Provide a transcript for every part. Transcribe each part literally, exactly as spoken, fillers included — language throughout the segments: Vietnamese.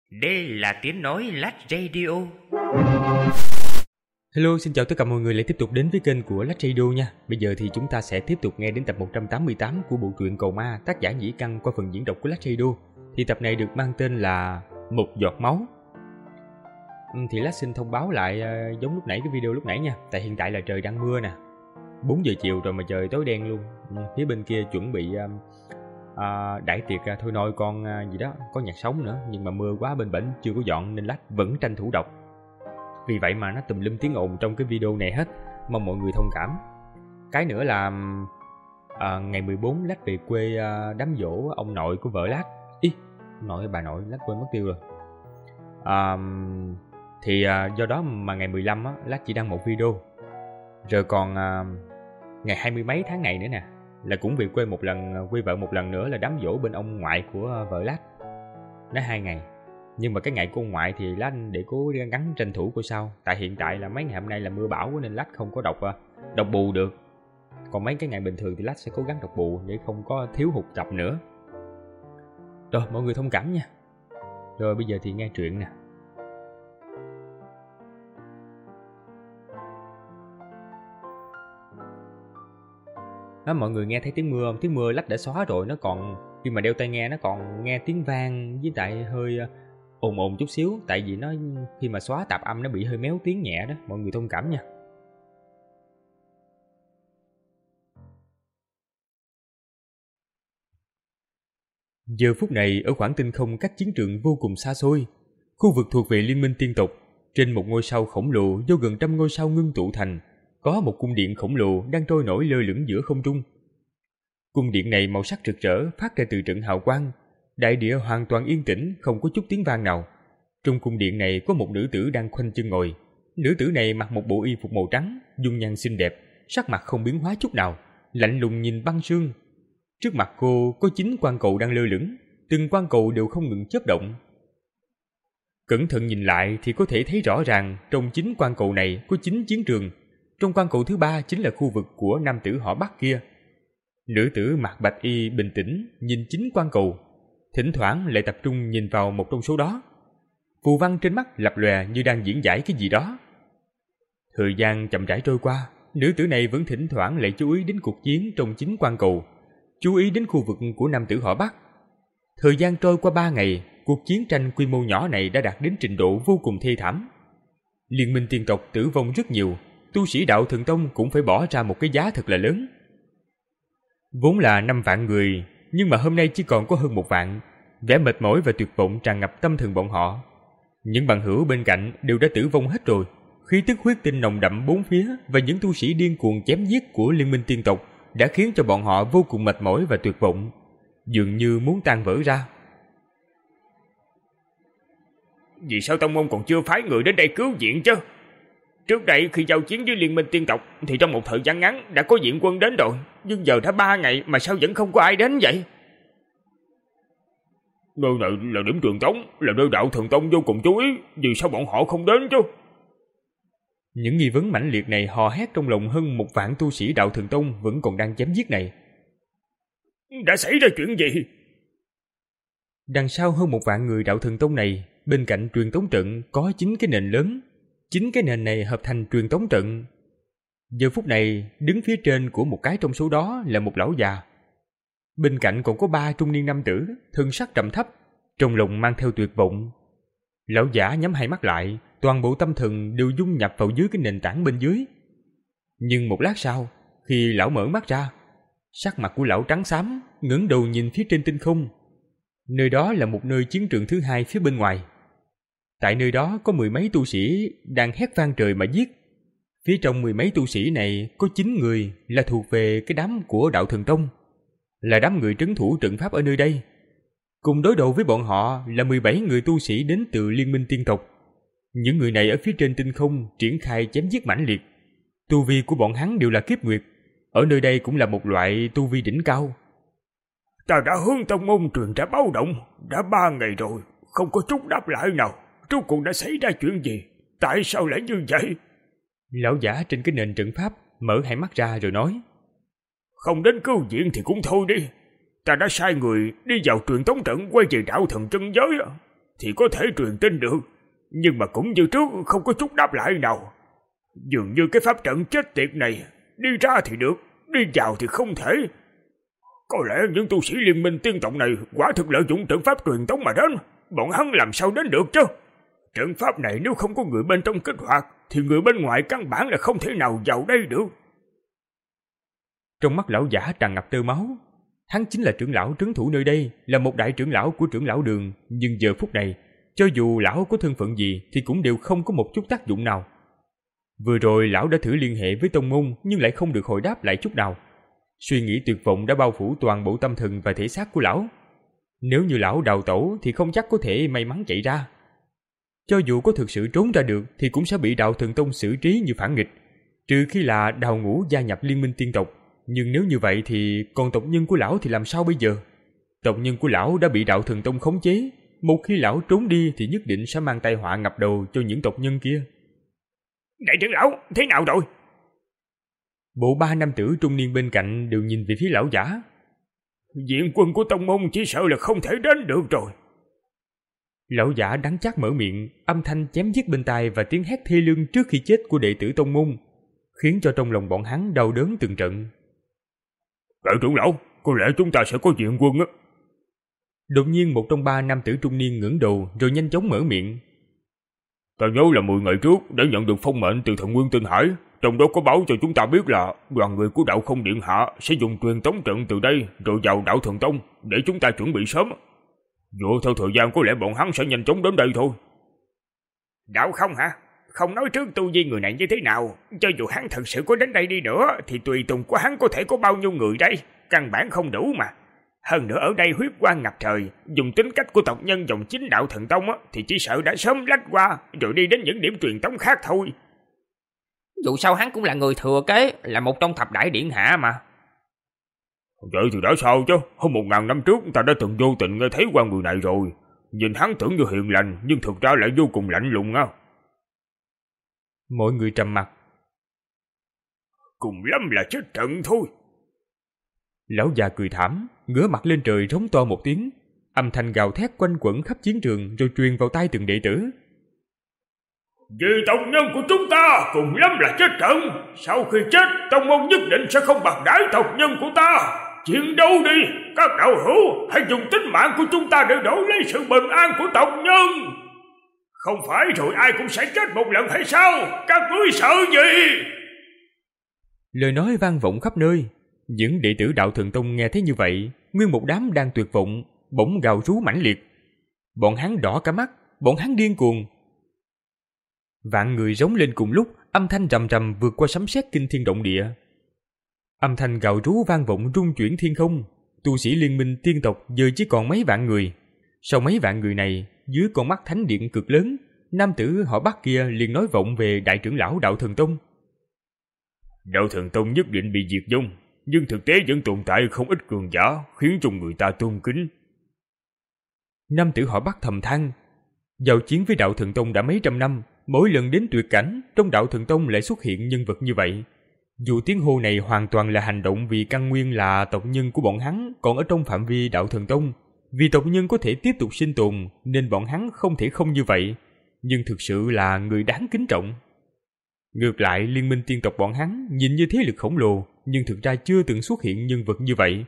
Đây là tiếng nói Lách Radio. Hello, xin chào tất cả mọi người lại tiếp tục đến với kênh của Lách Radio nha. Bây giờ thì chúng ta sẽ tiếp tục nghe đến tập một trăm tám mươi tám của bộ truyện Cầu Ma, tác giả Nhĩ Căn qua phần diễn đọc của Lách Radio. Thì tập này được mang tên là Một giọt máu. Thì Lách xin thông báo lại uh, giống lúc nãy cái video lúc nãy nha. Tại hiện tại là trời đang mưa nè, bốn giờ chiều rồi mà trời tối đen luôn. Phía bên kia chuẩn bị uh, uh, đãi tiệc uh, thôi nôi con uh, gì đó, có nhạc sống nữa. Nhưng mà mưa quá bên bển chưa có dọn nên Lách vẫn tranh thủ đọc. Vì vậy mà nó tùm lum tiếng ồn trong cái video này hết. Mong mọi người thông cảm. Cái nữa là à, ngày mười bốn Lách về quê à, đám giỗ ông nội của vợ Lách. Ý, nội hay bà nội Lách quên mất tiêu rồi. à, Thì à, do đó mà ngày mười lăm á, Lách chỉ đăng một video. Rồi còn à, ngày hai mươi mấy tháng này nữa nè, là cũng về quê một lần, quê vợ một lần nữa là đám giỗ bên ông ngoại của vợ Lách. Nó hai ngày. Nhưng mà cái ngày của ông ngoại thì Lách để cố gắng tranh thủ coi sao. Tại hiện tại là mấy ngày hôm nay là mưa bão nên Lách không có đọc đọc bù được. Còn mấy cái ngày bình thường thì Lách sẽ cố gắng đọc bù để không có thiếu hụt tập nữa. Rồi mọi người thông cảm nha. Rồi bây giờ thì nghe chuyện nè. Đó, mọi người nghe thấy tiếng mưa không? Tiếng mưa Lách đã xóa rồi. Nó còn khi mà đeo tai nghe nó còn nghe tiếng vang với tại hơi ồn ồn chút xíu. Tại vì nó khi mà xóa tạp âm nó bị hơi méo tiếng nhẹ đó. Mọi người thông cảm nha. Giờ phút này ở khoảng tinh không cách chiến trường vô cùng xa xôi, khu vực thuộc về Liên minh tiên tộc, trên một ngôi sao khổng lồ do gần trăm ngôi sao ngưng tụ thành, có một cung điện khổng lồ đang trôi nổi lơ lửng giữa không trung. Cung điện này màu sắc rực rỡ phát ra từ trận hào quang. Đại địa hoàn toàn yên tĩnh, không có chút tiếng vang nào. Trong cung điện này có một nữ tử đang khoanh chân ngồi. Nữ tử này mặc một bộ y phục màu trắng, dung nhan xinh đẹp, sắc mặt không biến hóa chút nào, lạnh lùng nhìn băng sương. Trước mặt cô có chín quan cầu đang lơ lửng, từng quan cầu đều không ngừng chớp động. Cẩn thận nhìn lại thì có thể thấy rõ ràng trong chín quan cầu này có chín chiến trường. Trong quan cầu thứ ba chính là khu vực của nam tử họ Bắc kia. Nữ tử mặc bạch y bình tĩnh nhìn chín quan cầu, thỉnh thoảng lại tập trung nhìn vào một trong số đó. Phù văn trên mắt lập lòe như đang diễn giải cái gì đó. Thời gian chậm rãi trôi qua, nữ tử này vẫn thỉnh thoảng lại chú ý đến cuộc chiến trong chín quan cầu, chú ý đến khu vực của nam tử họ Bắc. Thời gian trôi qua ba ngày, cuộc chiến tranh quy mô nhỏ này đã đạt đến trình độ vô cùng thê thảm. Liên minh tiên tộc tử vong rất nhiều, tu sĩ đạo thần tông cũng phải bỏ ra một cái giá thật là lớn. Vốn là năm vạn người, nhưng mà hôm nay chỉ còn có hơn một vạn. Vẻ mệt mỏi và tuyệt vọng tràn ngập tâm thần bọn họ. Những bằng hữu bên cạnh đều đã tử vong hết rồi. Khí tức huyết tinh nồng đậm bốn phía và những tu sĩ điên cuồng chém giết của Liên minh tiên tộc đã khiến cho bọn họ vô cùng mệt mỏi và tuyệt vọng, dường như muốn tan vỡ ra. Vì sao tông môn còn chưa phái người đến đây cứu viện chứ? Trước đây khi giao chiến với Liên minh tiên tộc thì trong một thời gian ngắn đã có viện quân đến rồi, nhưng giờ đã ba ngày mà sao vẫn không có ai đến vậy? Nơi này là điểm truyền tống, là nơi đạo thần tông vô cùng chú ý, vì sao bọn họ không đến chứ? Những nghi vấn mãnh liệt này hò hét trong lòng hơn một vạn tu sĩ đạo thần tông vẫn còn đang chém giết này. Đã xảy ra chuyện gì? Đằng sau hơn một vạn người đạo thần tông này, bên cạnh truyền tống trận có chín cái nền lớn. Chính cái nền này hợp thành truyền tống trận. Giờ phút này, đứng phía trên của một cái trong số đó là một lão già. Bên cạnh còn có ba trung niên nam tử, thân sắc trầm thấp, trong lòng mang theo tuyệt vọng. Lão giả nhắm hai mắt lại, toàn bộ tâm thần đều dung nhập vào dưới cái nền tảng bên dưới. Nhưng một lát sau, khi lão mở mắt ra, sắc mặt của lão trắng xám, ngẩng đầu nhìn phía trên tinh không. Nơi đó là một nơi chiến trường thứ hai phía bên ngoài. Tại nơi đó có mười mấy tu sĩ đang hét vang trời mà giết. Phía trong mười mấy tu sĩ này có chín người là thuộc về cái đám của đạo thần tông, là đám người trấn thủ trận pháp ở nơi đây. Cùng đối đầu với bọn họ là mười bảy người tu sĩ đến từ Liên minh tiên tộc. Những người này ở phía trên tinh không triển khai chém giết mãnh liệt. Tu vi của bọn hắn đều là kiếp nguyệt, ở nơi đây cũng là một loại tu vi đỉnh cao. Ta đã hướng tông môn truyền ra báo động, đã ba ngày rồi, không có chút đáp lại nào. Rốt cuộc đã xảy ra chuyện gì? Tại sao lại như vậy? Lão giả trên cái nền trận pháp mở hai mắt ra rồi nói. Không đến cứu viện thì cũng thôi đi. Ta đã sai người đi vào truyền tống trận quay về đạo thần chân giới. thì có thể truyền tin được, nhưng mà cũng như trước không có chút đáp lại nào. Dường như cái pháp trận chết tiệt này, đi ra thì được, đi vào thì không thể. Có lẽ những tu sĩ liên minh tiên tộc này quả thực lợi dụng trận pháp truyền tống mà đến, bọn hắn làm sao đến được chứ? Trận pháp này nếu không có người bên trong kích hoạt, thì người bên ngoài căn bản là không thể nào vào đây được. Trong mắt lão giả tràn ngập tơ máu. Hắn chính là trưởng lão trấn thủ nơi đây, là một đại trưởng lão của trưởng lão đường, nhưng giờ phút này, cho dù lão có thân phận gì thì cũng đều không có một chút tác dụng nào. Vừa rồi lão đã thử liên hệ với tông môn nhưng lại không được hồi đáp lại chút nào. Suy nghĩ tuyệt vọng đã bao phủ toàn bộ tâm thần và thể xác của lão. Nếu như lão đào tẩu thì không chắc có thể may mắn chạy ra. Cho dù có thực sự trốn ra được thì cũng sẽ bị Đạo Thần Tông xử trí như phản nghịch, trừ khi là Đào Ngũ gia nhập liên minh tiên tộc. Nhưng nếu như vậy thì còn tộc nhân của lão thì làm sao bây giờ? Tộc nhân của lão đã bị Đạo Thần Tông khống chế, một khi lão trốn đi thì nhất định sẽ mang tai họa ngập đầu cho những tộc nhân kia. Đại trưởng lão, thế nào rồi? Bộ ba nam tử trung niên bên cạnh đều nhìn về phía lão giả. Viện quân của tông môn chỉ sợ là không thể đến được rồi. Lão giả đắng chát mở miệng, âm thanh chém giết bên tai và tiếng hét thê lương trước khi chết của đệ tử tông môn, khiến cho trong lòng bọn hắn đau đớn từng trận. Đại trưởng lão, có lẽ chúng ta sẽ có viện quân á. Đột nhiên một trong ba nam tử trung niên ngẩng đầu rồi nhanh chóng mở miệng. Ta nhớ là mười ngày trước đã nhận được phong mệnh từ thần Nguyên Tinh Hải, trong đó có báo cho chúng ta biết là đoàn người của Đạo Không Điện Hạ sẽ dùng truyền tống trận từ đây rồi vào Đạo Thần Tông để chúng ta chuẩn bị sớm. Dựa theo thời gian có lẽ bọn hắn sẽ nhanh chóng đến đây thôi. Đạo Không hả? Không nói trước tu vi người này như thế nào, cho dù hắn thật sự có đến đây đi nữa thì tùy tùng của hắn có thể có bao nhiêu người đây, căn bản không đủ mà. Hơn nữa ở đây huyết quang ngập trời, dùng tính cách của tộc nhân dòng chính Đạo Thần Tông á, thì chỉ sợ đã sớm lách qua rồi đi đến những điểm truyền tống khác thôi. Dù sao hắn cũng là người thừa kế, là một trong thập đại điện hạ mà. Vậy thì đã sao chứ, hơn một ngàn năm trước ta đã từng vô tình nghe thấy qua người này rồi. Nhìn hắn tưởng như hiền lành, nhưng thực ra lại vô cùng lạnh lùng á. Mọi người trầm mặc. Cùng lắm là chết trận thôi. Lão già cười thảm, ngửa mặt lên trời rống to một tiếng, âm thanh gào thét quanh quẩn khắp chiến trường rồi truyền vào tai từng đệ tử. Vì tộc nhân của chúng ta cùng lắm là chết trận. Sau khi chết, tông môn nhất định sẽ không bạc đãi tộc nhân của ta. Chiến đấu đi, các đạo hữu, hãy dùng tính mạng của chúng ta để đổi lấy sự bình an của tộc nhân. Không phải rồi ai cũng sẽ chết một lần hay sao? Các ngươi sợ gì? Lời nói vang vọng khắp nơi. Những đệ tử Đạo Thần Tông nghe thấy như vậy, nguyên một đám đang tuyệt vọng, bỗng gào rú mãnh liệt. Bọn hắn đỏ cả mắt, bọn hắn điên cuồng. Vạn người rống lên cùng lúc, âm thanh rầm rầm vượt qua sấm sét kinh thiên động địa. Âm thanh gào rú vang vọng rung chuyển thiên không. Tu sĩ liên minh tiên tộc giờ chỉ còn mấy vạn người. Sau mấy vạn người này, dưới con mắt thánh điện cực lớn, nam tử họ Bắc kia liền nói vọng về đại trưởng lão Đạo Thần Tông. Đạo Thần Tông nhất định bị diệt vong, nhưng thực tế vẫn tồn tại không ít cường giả, khiến cho người ta tôn kính. Nam tử họ Bắc thầm than, giao chiến với Đạo Thần Tông đã mấy trăm năm, mỗi lần đến tuyệt cảnh, trong Đạo Thần Tông lại xuất hiện nhân vật như vậy. Dù tiếng hô này hoàn toàn là hành động vì căn nguyên là tộc nhân của bọn hắn còn ở trong phạm vi Đạo Thần Tông, vì tộc nhân có thể tiếp tục sinh tồn nên bọn hắn không thể không như vậy, nhưng thực sự là người đáng kính trọng. Ngược lại, liên minh tiên tộc bọn hắn nhìn như thế lực khổng lồ, nhưng thực ra chưa từng xuất hiện nhân vật như vậy.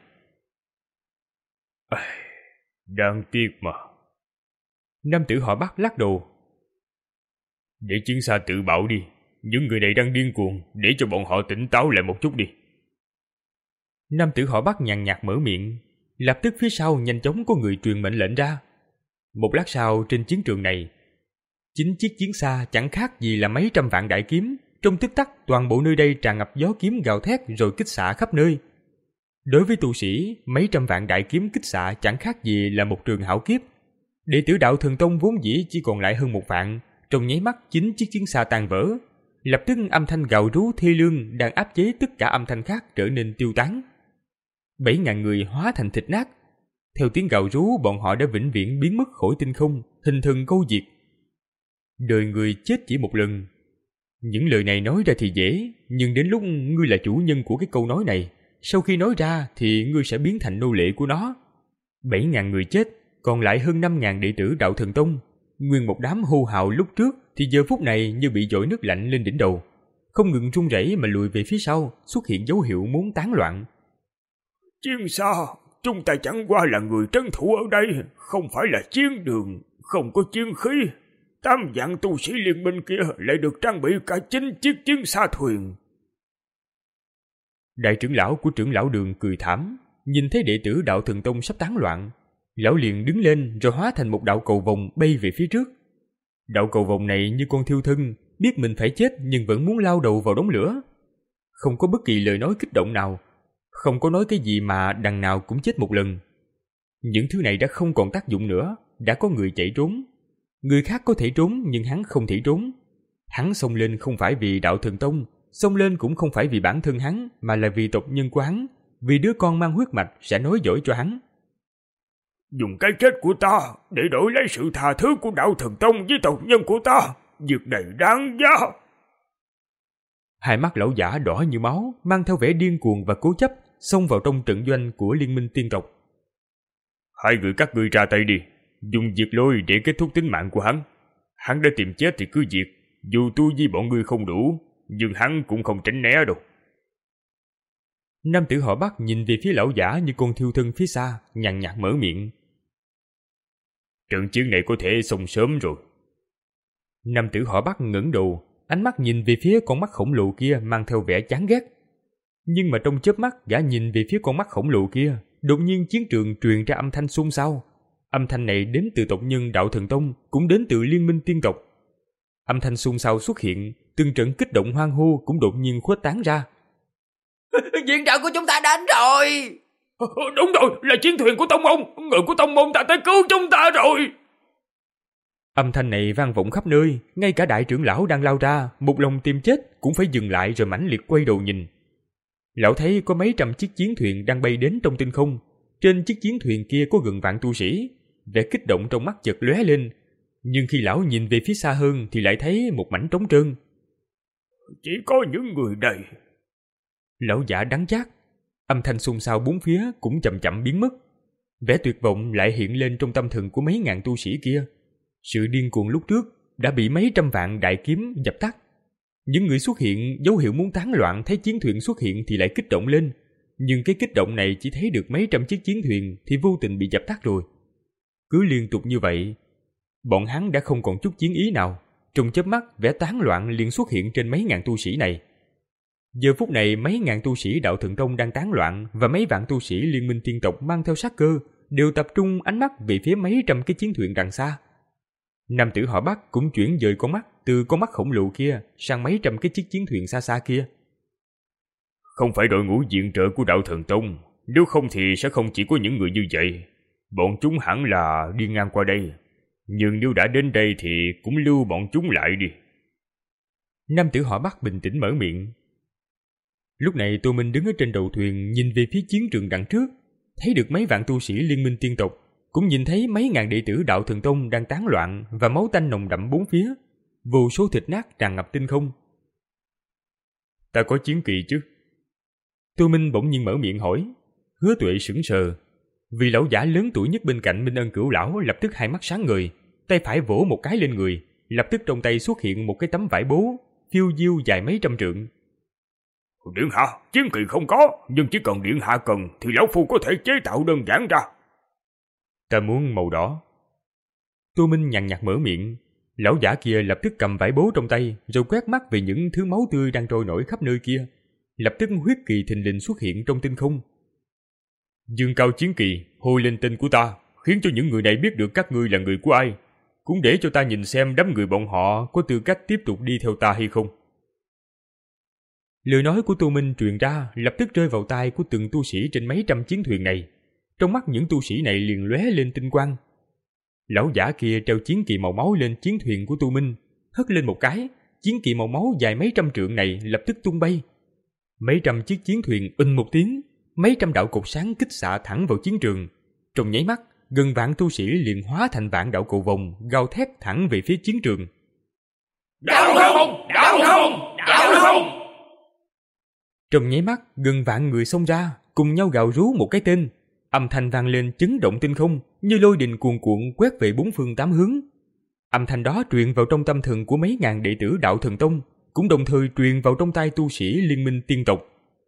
À, đáng tiếc mà. Nam tử họ Bắc lắc đầu. Để chiến xa tự bảo đi, những người này đang điên cuồng, để cho bọn họ tỉnh táo lại một chút đi. Nam tử họ Bắc nhàn nhạt mở miệng, lập tức phía sau nhanh chóng có người truyền mệnh lệnh ra. Một lát sau trên chiến trường này, chín chiếc chiến xa chẳng khác gì là mấy trăm vạn đại kiếm, trong tích tắc toàn bộ nơi đây tràn ngập gió kiếm gào thét rồi kích xạ khắp nơi. Đối với tu sĩ, mấy trăm vạn đại kiếm kích xạ chẳng khác gì là một trường hảo kiếp. Đệ tử Đạo Thần Tông vốn dĩ chỉ còn lại hơn một vạn, trong nháy mắt chín chiếc chiến xa tan vỡ, lập tức âm thanh gào rú thê lương đang áp chế tất cả âm thanh khác trở nên tiêu tán. Bảy ngàn người hóa thành thịt nát. Theo tiếng gào rú, bọn họ đã vĩnh viễn biến mất khỏi tinh không, hình thần câu diệt. Đời người chết chỉ một lần. Những lời này nói ra thì dễ, nhưng đến lúc ngươi là chủ nhân của cái câu nói này, sau khi nói ra thì ngươi sẽ biến thành nô lệ của nó. Bảy ngàn người chết, còn lại hơn năm ngàn đệ tử Đạo Thần Tông. Nguyên một đám hô hào lúc trước thì giờ phút này như bị dội nước lạnh lên đỉnh đầu, không ngừng run rẩy mà lùi về phía sau, xuất hiện dấu hiệu muốn tán loạn. Chiến xa, chúng ta chẳng qua là người trấn thủ ở đây, không phải là chiến đường, không có chiến khí. Tám vạn tu sĩ liên minh kia lại được trang bị cả chín chiếc chiến xa thuyền. Đại trưởng lão của trưởng lão đường cười thảm, nhìn thấy đệ tử Đạo Thần Tông sắp tán loạn, lão liền đứng lên rồi hóa thành một đạo cầu vồng bay về phía trước. Đạo cầu vồng này như con thiêu thân, biết mình phải chết nhưng vẫn muốn lao đầu vào đống lửa. Không có bất kỳ lời nói kích động nào, không có nói cái gì mà đằng nào cũng chết một lần. Những thứ này đã không còn tác dụng nữa, đã có người chạy trốn. Người khác có thể trốn nhưng hắn không thể trốn. Hắn xông lên không phải vì Đạo Thần Tông, xông lên cũng không phải vì bản thân hắn, mà là vì tộc nhân của hắn, vì đứa con mang huyết mạch sẽ nối dõi cho hắn. Dùng cái chết của ta để đổi lấy sự tha thứ của Đạo Thần Tông với tộc nhân của ta, việc này đáng giá. Hai mắt lão giả đỏ như máu, mang theo vẻ điên cuồng và cố chấp, xông vào trong trận doanh của Liên minh tiên tộc. Hai người các ngươi ra tay đi, dùng diệt lôi để kết thúc tính mạng của hắn. Hắn đã tìm chết thì cứ diệt, dù tu vi bọn ngươi không đủ, nhưng hắn cũng không tránh né đâu. Nam tử họ Bắc nhìn về phía lão giả như con thiêu thân phía xa, nhàn nhạt mở miệng. Trận chiến này có thể xong sớm rồi. Nam tử họ Bắc ngẩng đầu, ánh mắt nhìn về phía con mắt khổng lồ kia mang theo vẻ chán ghét. Nhưng mà trong chớp mắt gã nhìn về phía con mắt khổng lồ kia, đột nhiên chiến trường truyền ra âm thanh xôn xao. Âm thanh này đến từ tộc nhân Đạo Thần Tông, cũng đến từ Liên minh tiên tộc. Âm thanh xôn xao xuất hiện, từng trận kích động hoan hô cũng đột nhiên khuếch tán ra. Viện trợ của chúng ta đến rồi. Đúng rồi, là chiến thuyền của tông môn, người của tông môn ta tới cứu chúng ta rồi. Âm thanh này vang vọng khắp nơi, ngay cả đại trưởng lão đang lao ra, một lòng tìm chết cũng phải dừng lại rồi mãnh liệt quay đầu nhìn. Lão thấy có mấy trăm chiếc chiến thuyền đang bay đến trong tinh không, trên chiếc chiến thuyền kia có gần vạn tu sĩ, vẻ kích động trong mắt chợt lóe lên, nhưng khi lão nhìn về phía xa hơn thì lại thấy một mảnh trống trơn. Chỉ có những người đây. Lão giả đắng chát, âm thanh xôn xao bốn phía cũng chậm chậm biến mất. Vẻ tuyệt vọng lại hiện lên trong tâm thần của mấy ngàn tu sĩ kia. Sự điên cuồng lúc trước đã bị mấy trăm vạn đại kiếm dập tắt. Những người xuất hiện dấu hiệu muốn tán loạn thấy chiến thuyền xuất hiện thì lại kích động lên, nhưng cái kích động này chỉ thấy được mấy trăm chiếc chiến thuyền thì vô tình bị dập tắt rồi. Cứ liên tục như vậy, bọn hắn đã không còn chút chiến ý nào. Trong chớp mắt, vẻ tán loạn liền xuất hiện trên mấy ngàn tu sĩ này. Giờ phút này mấy ngàn tu sĩ Đạo Thần Tông đang tán loạn và mấy vạn tu sĩ Liên minh tiên tộc mang theo sát cơ đều tập trung ánh mắt về phía mấy trăm cái chiến thuyền đằng xa. Nam tử họ Bắc cũng chuyển dời con mắt từ con mắt khổng lồ kia sang mấy trăm cái chiếc chiến thuyền xa xa kia. Không phải đội ngũ viện trợ của Đạo Thần Tông, nếu không thì sẽ không chỉ có những người như vậy. Bọn chúng hẳn là đi ngang qua đây, nhưng nếu đã đến đây thì cũng lưu bọn chúng lại đi. Nam tử họ Bắc bình tĩnh mở miệng. Lúc này Tô Minh đứng ở trên đầu thuyền nhìn về phía chiến trường đằng trước, thấy được mấy vạn tu sĩ Liên minh tiên tộc, cũng nhìn thấy mấy ngàn đệ tử Đạo Thần Tông đang tán loạn và máu tanh nồng đậm bốn phía, vô số thịt nát tràn ngập tinh không. Ta có chiến kỵ chứ? Tô Minh bỗng nhiên mở miệng hỏi. Hứa Tuệ sững sờ, vì lão giả lớn tuổi nhất bên cạnh Minh Ân Cửu lão lập tức hai mắt sáng ngời, tay phải vỗ một cái lên người, lập tức trong tay xuất hiện một cái tấm vải bố phiêu diêu dài mấy trăm trượng. Điện hạ, chiến kỵ không có, nhưng chỉ cần điện hạ cần thì lão phu có thể chế tạo đơn giản ra. Ta muốn màu đỏ. Tô Minh nhàn nhạt mở miệng. Lão giả kia lập tức cầm vải bố trong tay rồi quét mắt về những thứ máu tươi đang trôi nổi khắp nơi kia. Lập tức huyết kỳ thình lình xuất hiện trong tinh không. Dương cao chiến kỳ, hôi lên tên của ta, khiến cho những người này biết được các ngươi là người của ai, cũng để cho ta nhìn xem đám người bọn họ có tư cách tiếp tục đi theo ta hay không. Lời nói của Tô Minh truyền ra lập tức rơi vào tai của từng tu sĩ trên mấy trăm chiến thuyền này. Trong mắt những tu sĩ này liền lóe lên tinh quang. Lão giả kia treo chiến kỳ màu máu lên chiến thuyền của Tô Minh, hất lên một cái, chiến kỳ màu máu dài mấy trăm trượng này lập tức tung bay. Mấy trăm chiếc chiến thuyền inh một tiếng, mấy trăm đạo cột sáng kích xạ thẳng vào chiến trường. Trong nháy mắt, gần vạn tu sĩ liền hóa thành vạn đạo cầu vồng gào thét thẳng về phía chiến trường. Đạo không, đạo không, đạo không. Trong nháy mắt, gần vạn người xông ra, cùng nhau gào rú một cái tên. âm thanh vang lên chấn động tinh không, như lôi đình cuồn cuộn quét về bốn phương tám hướng. Âm thanh đó truyền vào trong tâm thần của mấy ngàn đệ tử Đạo Thần Tông, cũng đồng thời truyền vào trong tai tu sĩ Liên Minh Tiên Tộc.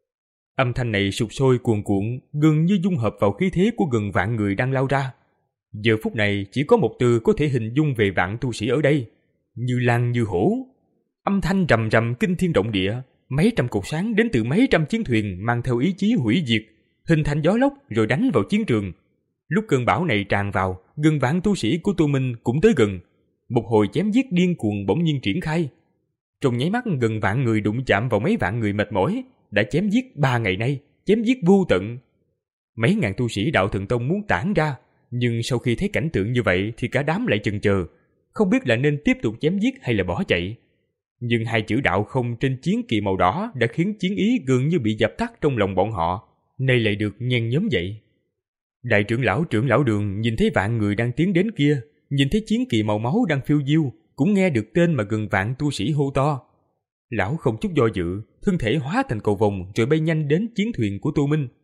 Âm thanh này sục sôi cuồn cuộn, gần như dung hợp vào khí thế của gần vạn người đang lao ra. Giờ phút này chỉ có một từ có thể hình dung về vạn tu sĩ ở đây: như lang như hổ. Âm thanh rầm rầm kinh thiên động địa, mấy trăm cột sáng đến từ mấy trăm chiến thuyền mang theo ý chí hủy diệt, hình thành gió lốc rồi đánh vào chiến trường. Lúc cơn bão này tràn vào, gần vạn tu sĩ của Tu Minh cũng tới gần. Một hồi chém giết điên cuồng bỗng nhiên triển khai. Trong nháy mắt gần vạn người đụng chạm vào mấy vạn người mệt mỏi, đã chém giết ba ngày nay, chém giết vô tận. Mấy ngàn tu sĩ Đạo Thần Tông muốn tản ra, nhưng sau khi thấy cảnh tượng như vậy thì cả đám lại chần chờ, không biết là nên tiếp tục chém giết hay là bỏ chạy. Nhưng hai chữ đạo không trên chiến kỳ màu đỏ đã khiến chiến ý gần như bị dập tắt trong lòng bọn họ, nay lại được nhen nhóm dậy. Đại trưởng lão trưởng lão Đường nhìn thấy vạn người đang tiến đến kia, nhìn thấy chiến kỳ màu máu đang phiêu diêu, cũng nghe được tên mà gần vạn tu sĩ hô to. Lão không chút do dự, thân thể hóa thành cầu vồng rồi bay nhanh đến chiến thuyền của Tu Minh.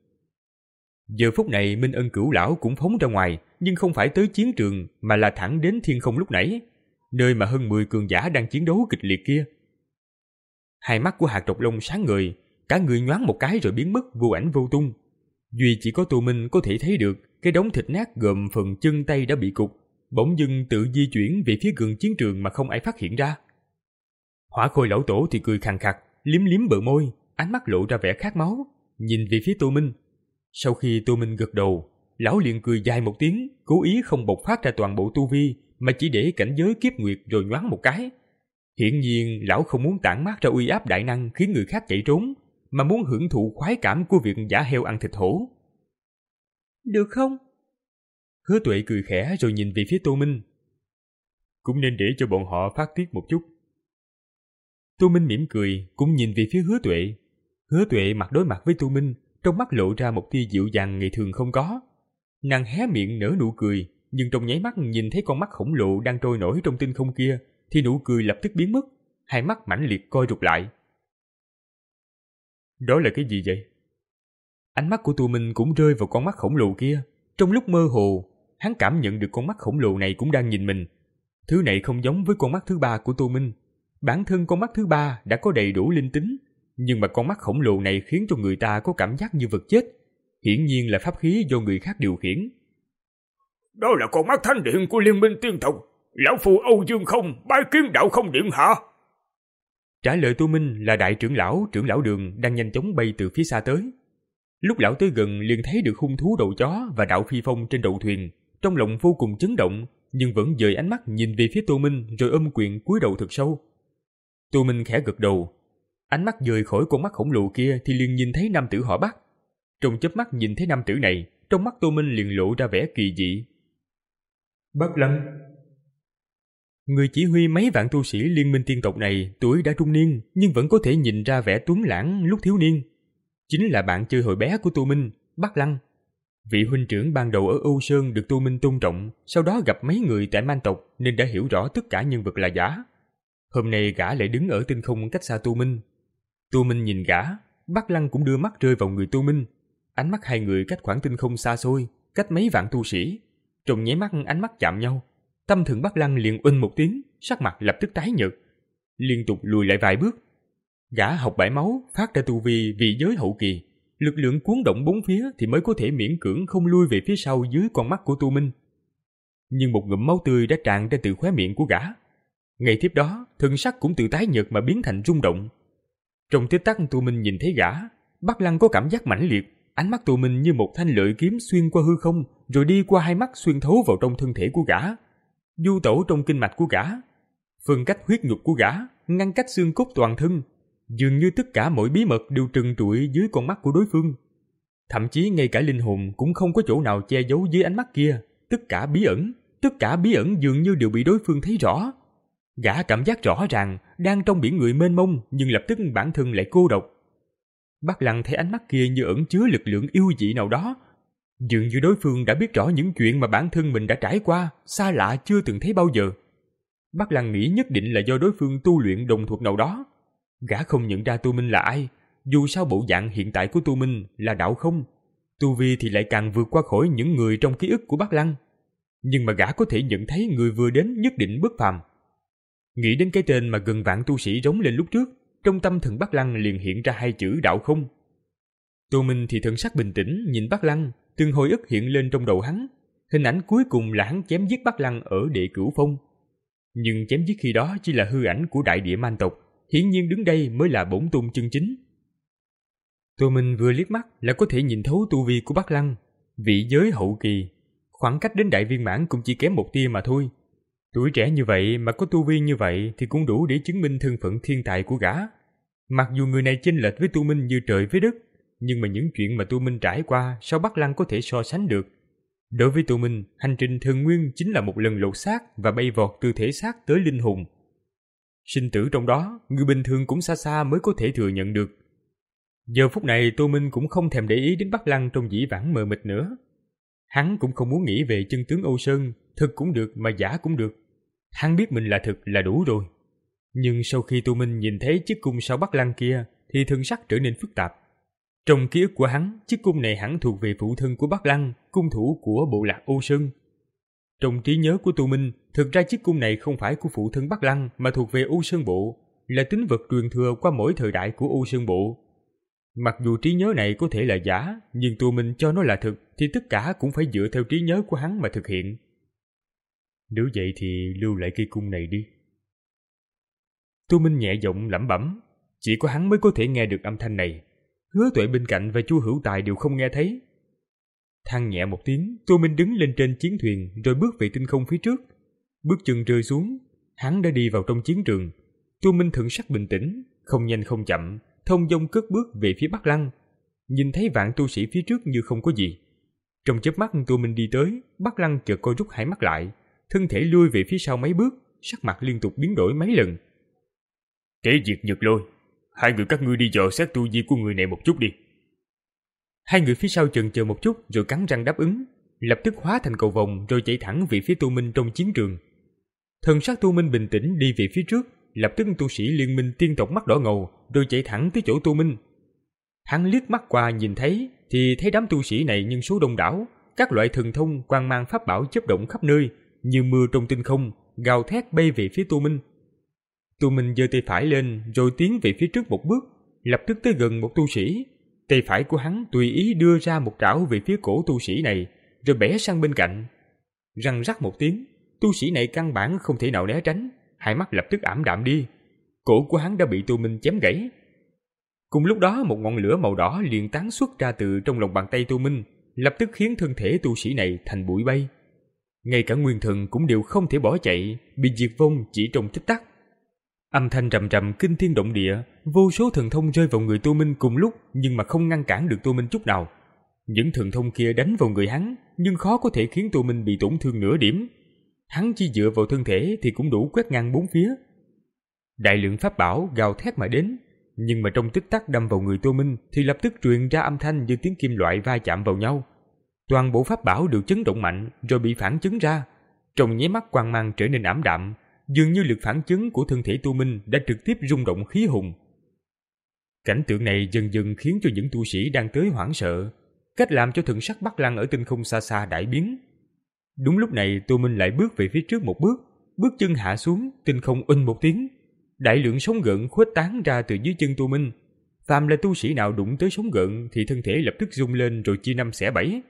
Giờ phút này Minh Ân Cửu lão cũng phóng ra ngoài, nhưng không phải tới chiến trường mà là thẳng đến thiên không lúc nãy, nơi mà hơn mười cường giả đang chiến đấu kịch liệt kia. Hai mắt của Hạc Độc Long sáng ngời, cả người nhoáng một cái rồi biến mất vô ảnh vô tung. Duy chỉ có Tu Minh có thể thấy được cái đống thịt nát gồm phần chân tay đã bị cụt, bỗng dưng tự di chuyển về phía gần chiến trường mà không ai phát hiện ra. Hỏa Khôi lão tổ thì cười khàn khặt, liếm liếm bờ môi, ánh mắt lộ ra vẻ khát máu, nhìn về phía Tu Minh. Sau khi Tu Minh gật đầu, lão liền cười dài một tiếng, cố ý không bộc phát ra toàn bộ tu vi, mà chỉ để cảnh giới kiếp nguyệt rồi nhoáng một cái. Hiển nhiên lão không muốn tản mát ra uy áp đại năng khiến người khác chạy trốn, mà muốn hưởng thụ khoái cảm của việc giả heo ăn thịt hổ. Được không? Hứa Tuệ cười khẽ rồi nhìn về phía Tô Minh. Cũng nên để cho bọn họ phát tiết một chút. Tô Minh mỉm cười, cũng nhìn về phía Hứa Tuệ. Hứa Tuệ mặt đối mặt với Tô Minh, trong mắt lộ ra một tia dịu dàng ngày thường không có. Nàng hé miệng nở nụ cười, nhưng trong nháy mắt nhìn thấy con mắt khổng lồ đang trôi nổi trong tinh không kia, thì nụ cười lập tức biến mất, hai mắt mãnh liệt co rụt lại. Đó là cái gì vậy? Ánh mắt của Tu Minh cũng rơi vào con mắt khổng lồ kia. Trong lúc mơ hồ, hắn cảm nhận được con mắt khổng lồ này cũng đang nhìn mình. Thứ này không giống với con mắt thứ ba của Tu Minh. Bản thân con mắt thứ ba đã có đầy đủ linh tính, nhưng mà con mắt khổng lồ này khiến cho người ta có cảm giác như vật chết. Hiển nhiên là pháp khí do người khác điều khiển. Đó là con mắt thánh điện của Liên Minh Tiên Tộc. Lão phu Âu Dương Không bái kiến Đạo Không điện hạ. Trả lời Tu Minh là đại trưởng lão trưởng lão Đường đang nhanh chóng bay từ phía xa tới. Lúc lão tới gần liền thấy được hung thú đầu chó và Đạo Phi Phong trên đầu thuyền, trong lòng vô cùng chấn động, nhưng vẫn dời ánh mắt nhìn về phía Tô Minh rồi ôm quyền cúi đầu thật sâu. Tô Minh khẽ gật đầu, ánh mắt dời khỏi con mắt khổng lồ kia thì liền nhìn thấy nam tử họ Bắc. Trong chớp mắt nhìn thấy nam tử này, trong mắt Tô Minh liền lộ ra vẻ kỳ dị. Bắc Lăng. Người chỉ huy mấy vạn tu sĩ Liên Minh Tiên Tộc này tuổi đã trung niên nhưng vẫn có thể nhìn ra vẻ tuấn lãng lúc thiếu niên. Chính là bạn chơi hồi bé của Tô Minh, Bắc Lăng. Vị huynh trưởng ban đầu ở Âu Sơn được Tô Minh tôn trọng, sau đó gặp mấy người tại Man tộc nên đã hiểu rõ tất cả nhân vật là giả. Hôm nay gã lại đứng ở tinh không cách xa Tô Minh. Tô Minh nhìn gã, Bắc Lăng cũng đưa mắt rơi vào người Tô Minh. Ánh mắt hai người cách khoảng tinh không xa xôi, cách mấy vạn tu sĩ. Trong nháy mắt ánh mắt chạm nhau, tâm thần Bắc Lăng liền uỳnh một tiếng, sắc mặt lập tức tái nhợt, liên tục lùi lại vài bước. Gã học bãi máu, phát ra tu vi vị giới hậu kỳ, lực lượng cuốn động bốn phía thì mới có thể miễn cưỡng không lui về phía sau dưới con mắt của Tô Minh. Nhưng một ngụm máu tươi đã tràn ra từ khóe miệng của gã. Ngay tiếp đó, thân sắc cũng từ tái nhợt mà biến thành rung động. Trong tích tắc Tô Minh nhìn thấy gã, Bắc Lăng có cảm giác mãnh liệt, ánh mắt Tô Minh như một thanh lợi kiếm xuyên qua hư không, rồi đi qua hai mắt xuyên thấu vào trong thân thể của gã, du tẩu trong kinh mạch của gã, phân cách huyết nhục của gã, ngăn cách xương cốt toàn thân. Dường như tất cả mọi bí mật đều trần trụi dưới con mắt của đối phương. Thậm chí ngay cả linh hồn cũng không có chỗ nào che giấu dưới ánh mắt kia. Tất cả bí ẩn, tất cả bí ẩn dường như đều bị đối phương thấy rõ. Gã cảm giác rõ ràng đang trong biển người mênh mông, nhưng lập tức bản thân lại cô độc. Bắc Lăng thấy ánh mắt kia như ẩn chứa lực lượng yêu dị nào đó. Dường như đối phương đã biết rõ những chuyện mà bản thân mình đã trải qua, xa lạ chưa từng thấy bao giờ. Bắc Lăng nghĩ nhất định là do đối phương tu luyện đồng thuật nào đó. Gã không nhận ra Tô Minh là ai, dù sao bộ dạng hiện tại của Tô Minh là đạo không. tu vi thì lại càng vượt qua khỏi những người trong ký ức của Bắc Lăng. Nhưng mà gã có thể nhận thấy người vừa đến nhất định bất phàm. Nghĩ đến cái tên mà gần vạn tu sĩ rống lên lúc trước, trong tâm thần Bắc Lăng liền hiện ra hai chữ đạo không. Tô Minh thì thần sắc bình tĩnh nhìn Bắc Lăng, từng hồi ức hiện lên trong đầu hắn. Hình ảnh cuối cùng là hắn chém giết Bắc Lăng ở Đệ Cửu Phong. Nhưng chém giết khi đó chỉ là hư ảnh của đại địa man tộc, hiển nhiên đứng đây mới là bổn tôn chân chính. Tô Minh vừa liếc mắt là có thể nhìn thấu tu vi của Bắc Lăng, vị giới hậu kỳ, khoảng cách đến đại viên mãn cũng chỉ kém một tia mà thôi. Tuổi trẻ như vậy mà có tu vi như vậy thì cũng đủ để chứng minh thân phận thiên tài của gã. Mặc dù người này chênh lệch với Tô Minh như trời với đất, nhưng mà những chuyện mà Tô Minh trải qua sao Bắc Lăng có thể so sánh được. Đối với Tô Minh, hành trình thần nguyên chính là một lần lột xác và bay vọt từ thể xác tới linh hồn. Sinh tử trong đó, người bình thường cũng xa xa mới có thể thừa nhận được. Giờ phút này Tô Minh cũng không thèm để ý đến Bắc Lăng trong dĩ vãng mờ mịt nữa. Hắn cũng không muốn nghĩ về chân tướng Âu Sơn, thực cũng được mà giả cũng được. Hắn biết mình là thực là đủ rồi. Nhưng sau khi Tô Minh nhìn thấy chiếc cung sau Bắc Lăng kia thì thân sắc trở nên phức tạp. Trong ký ức của hắn, chiếc cung này hẳn thuộc về phụ thân của Bắc Lăng, cung thủ của bộ lạc Âu Sơn. Trong trí nhớ của Tô Minh, thực ra chiếc cung này không phải của phụ thân Bắc Lăng mà thuộc về Âu Sơn Bộ, là tín vật truyền thừa qua mỗi thời đại của Âu Sơn Bộ. Mặc dù trí nhớ này có thể là giả, nhưng Tô Minh cho nó là thực thì tất cả cũng phải dựa theo trí nhớ của hắn mà thực hiện. Nếu vậy thì lưu lại cây cung này đi. Tô Minh nhẹ giọng lẩm bẩm, chỉ có hắn mới có thể nghe được âm thanh này. Hứa Tuệ bên cạnh và Chu Hữu Tài đều không nghe thấy. Than nhẹ một tiếng, Tô Minh đứng lên trên chiến thuyền rồi bước về tinh không phía trước. Bước chân rơi xuống, hắn đã đi vào trong chiến trường. Tô Minh thần sắc bình tĩnh, không nhanh không chậm, thông dong cất bước về phía Bắc Lăng. Nhìn thấy vạn tu sĩ phía trước như không có gì. Trong chớp mắt Tô Minh đi tới, Bắc Lăng chợt co rút hai mắt lại, thân thể lui về phía sau mấy bước, sắc mặt liên tục biến đổi mấy lần. Kẻ diệt Nhật Lôi, hai người các ngươi đi dò xét tu vi của người này một chút đi. Hai người phía sau chần chờ một chút rồi cắn răng đáp ứng, lập tức hóa thành cầu vồng rồi chạy thẳng về phía Tô Minh trong chiến trường. Thần sắc Tô Minh bình tĩnh đi về phía trước, lập tức tu sĩ liên minh tiên tộc mắt đỏ ngầu rồi chạy thẳng tới chỗ Tô Minh. Hắn liếc mắt qua nhìn thấy thì thấy đám tu sĩ này nhân số đông đảo, các loại thần thông quang mang pháp bảo chớp động khắp nơi như mưa trong tinh không, gào thét bay về phía Tô Minh. Tô Minh giơ tay phải lên rồi tiến về phía trước một bước, lập tức tới gần một tu sĩ. Tay phải của hắn tùy ý đưa ra một trảo về phía cổ tu sĩ này, rồi bẻ sang bên cạnh. Răng rắc một tiếng, tu sĩ này căn bản không thể nào né tránh, hai mắt lập tức ảm đạm đi. Cổ của hắn đã bị Tô Minh chém gãy. Cùng lúc đó một ngọn lửa màu đỏ liền tán xuất ra từ trong lòng bàn tay Tô Minh, lập tức khiến thân thể tu sĩ này thành bụi bay. Ngay cả nguyên thần cũng đều không thể bỏ chạy, bị diệt vong chỉ trong tích tắc. Âm thanh rầm rầm kinh thiên động địa, vô số thần thông rơi vào người Tô Minh cùng lúc nhưng mà không ngăn cản được Tô Minh chút nào. Những thần thông kia đánh vào người hắn nhưng khó có thể khiến Tô Minh bị tổn thương nửa điểm. Hắn chỉ dựa vào thân thể thì cũng đủ quét ngang bốn phía. Đại lượng pháp bảo gào thét mà đến, nhưng mà trong tích tắc đâm vào người Tô Minh thì lập tức truyền ra âm thanh như tiếng kim loại va chạm vào nhau. Toàn bộ pháp bảo đều chấn động mạnh rồi bị phản chấn ra. Trong nháy mắt quang mang trở nên ảm đạm, dường như lực phản chấn của thân thể Tô Minh đã trực tiếp rung động khí hùng. Cảnh tượng này dần dần khiến cho những tu sĩ đang tới hoảng sợ, cách làm cho thần sắc Bắc Lăng ở tinh không xa xa đại biến. Đúng lúc này Tô Minh lại bước về phía trước một bước, bước chân hạ xuống, tinh không uỳnh một tiếng, đại lượng sóng gợn khuếch tán ra từ dưới chân Tô Minh. Phàm là tu sĩ nào đụng tới sóng gợn thì thân thể lập tức rung lên rồi chia năm xẻ bảy.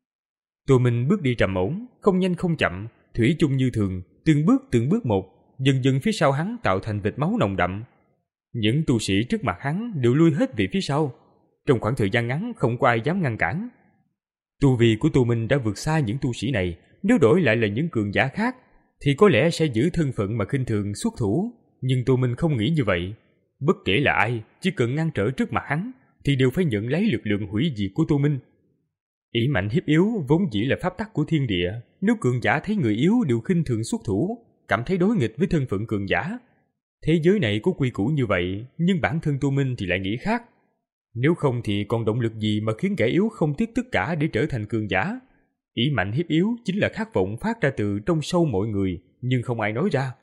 Tô Minh bước đi trầm ổn, không nhanh không chậm, thủy chung như thường, từng bước từng bước một, dần dần phía sau hắn tạo thành vệt máu nồng đậm. Những tu sĩ trước mặt hắn đều lui hết về phía sau. Trong khoảng thời gian ngắn không có ai dám ngăn cản. Tu vi của Tô Minh đã vượt xa những tu sĩ này, nếu đổi lại là những cường giả khác thì có lẽ sẽ giữ thân phận mà khinh thường xuất thủ, nhưng Tô Minh không nghĩ như vậy. Bất kể là ai, chỉ cần ngăn trở trước mặt hắn thì đều phải nhận lấy lực lượng hủy diệt của Tô Minh. Ỷ mạnh hiếp yếu vốn dĩ là pháp tắc của thiên địa, nếu cường giả thấy người yếu đều khinh thường xuất thủ, cảm thấy đối nghịch với thân phận cường giả. Thế giới này có quy củ như vậy, nhưng bản thân Tô Minh thì lại nghĩ khác. Nếu không thì còn động lực gì mà khiến kẻ yếu không tiếc tất cả để trở thành cường giả? Ỷ mạnh hiếp yếu chính là khát vọng phát ra từ trong sâu mọi người, nhưng không ai nói ra.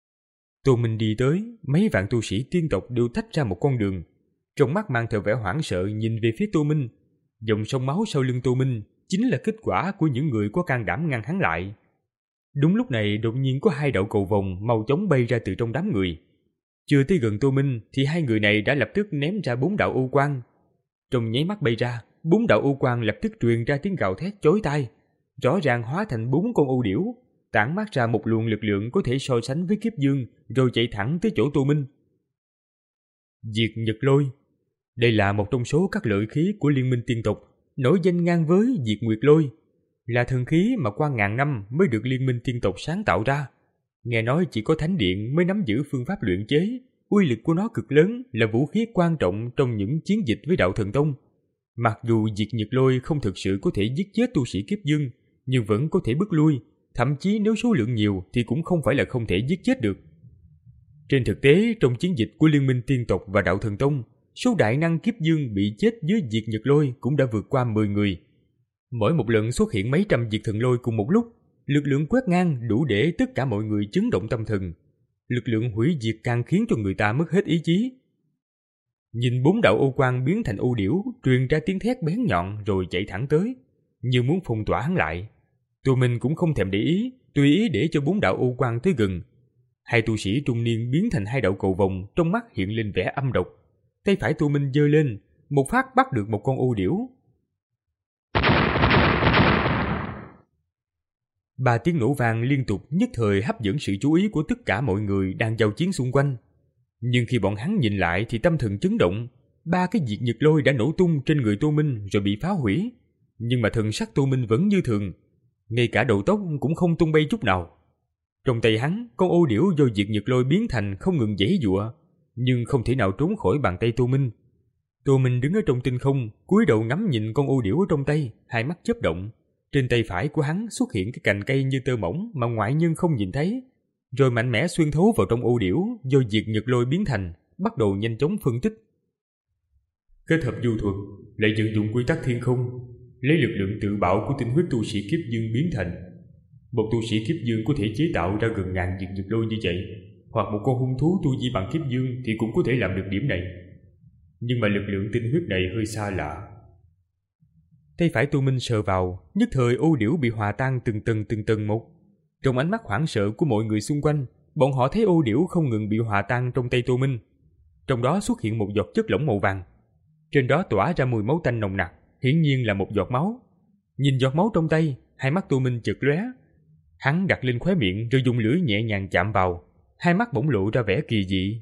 Tô Minh đi tới, mấy vạn tu sĩ tiên tộc đều tách ra một con đường. Trong mắt mang theo vẻ hoảng sợ nhìn về phía Tô Minh. Dòng sông máu sau lưng Tô Minh chính là kết quả của những người có can đảm ngăn hắn lại. Đúng lúc này đột nhiên có hai đạo cầu vồng màu chóng bay ra từ trong đám người. Chưa tới gần Tô Minh thì hai người này đã lập tức ném ra bốn đạo u quang. Trong nháy mắt bay ra, bốn đạo u quang lập tức truyền ra tiếng gào thét chói tai, rõ ràng hóa thành bốn con u điểu, tản mát ra một luồng lực lượng có thể so sánh với kiếp dương, rồi chạy thẳng tới chỗ Tô Minh. Diệt Nhật Lôi. Đây là một trong số các lợi khí của Liên minh tiên tộc, nổi danh ngang với Diệt Nguyệt Lôi, là thần khí mà qua ngàn năm mới được Liên minh tiên tộc sáng tạo ra. Nghe nói chỉ có Thánh Điện mới nắm giữ phương pháp luyện chế, uy lực của nó cực lớn, là vũ khí quan trọng trong những chiến dịch với Đạo Thần Tông. Mặc dù Diệt Nhật Lôi không thực sự có thể giết chết tu sĩ kiếp dương, nhưng vẫn có thể bức lui, thậm chí nếu số lượng nhiều thì cũng không phải là không thể giết chết được. Trên thực tế, trong chiến dịch của Liên minh tiên tộc và Đạo Thần Tông, số đại năng kiếp dương bị chết dưới Diệt Nhật Lôi cũng đã vượt qua mười người. Mỗi một lần xuất hiện mấy trăm diệt thần lôi cùng một lúc, lực lượng quét ngang đủ để tất cả mọi người chấn động tâm thần. Lực lượng hủy diệt càng khiến cho người ta mất hết ý chí. Nhìn bốn đạo ô quang biến thành u điểu, truyền ra tiếng thét bén nhọn rồi chạy thẳng tới, như muốn phong tỏa hắn lại. Tụi mình cũng không thèm để ý, tùy ý để cho bốn đạo ô quang tới gần. Hai tu sĩ trung niên biến thành hai đạo cầu vồng, trong mắt hiện lên vẻ âm độc. Tay phải Tô Minh giơ lên, một phát bắt được một con u điểu. Ba tiếng nổ vang liên tục nhất thời hấp dẫn sự chú ý của tất cả mọi người đang giao chiến xung quanh. Nhưng khi bọn hắn nhìn lại thì tâm thần chấn động. Ba cái Diệt Nhật Lôi đã nổ tung trên người Tô Minh rồi bị phá hủy. Nhưng mà thần sắc Tô Minh vẫn như thường, ngay cả đầu tóc cũng không tung bay chút nào. Trong tay hắn, con ô điểu do Diệt Nhật Lôi biến thành không ngừng giãy giụa, nhưng không thể nào trốn khỏi bàn tay Tô Minh. Tô Minh đứng ở trong tinh không, cúi đầu ngắm nhìn con ô điểu ở trong tay, hai mắt chớp động. Trên tay phải của hắn xuất hiện cái cành cây như tơ mỏng mà ngoại nhân không nhìn thấy, rồi mạnh mẽ xuyên thấu vào trong ô điểu do Diệt Nhật Lôi biến thành, bắt đầu nhanh chóng phân tích. Kết hợp du thuật, lại vận dụng quy tắc thiên không, lấy lực lượng tự bạo của tinh huyết tu sĩ kiếp dương biến thành. Một tu sĩ kiếp dương có thể chế tạo ra gần ngàn Diệt Nhật Lôi như vậy, hoặc một con hung thú tu vi bằng kiếp dương thì cũng có thể làm được điểm này. Nhưng mà lực lượng tinh huyết này hơi xa lạ. Tay phải Tô Minh sờ vào, nhất thời ô điểu bị hòa tan từng tầng từng tầng một. Trong ánh mắt hoảng sợ của mọi người xung quanh, bọn họ thấy ô điểu không ngừng bị hòa tan trong tay Tô Minh. Trong đó xuất hiện một giọt chất lỏng màu vàng. Trên đó tỏa ra mùi máu tanh nồng nặc, hiển nhiên là một giọt máu. Nhìn giọt máu trong tay, hai mắt Tô Minh chợt lóe. Hắn đặt lên khóe miệng rồi dùng lưỡi nhẹ nhàng chạm vào, hai mắt bỗng lộ ra vẻ kỳ dị.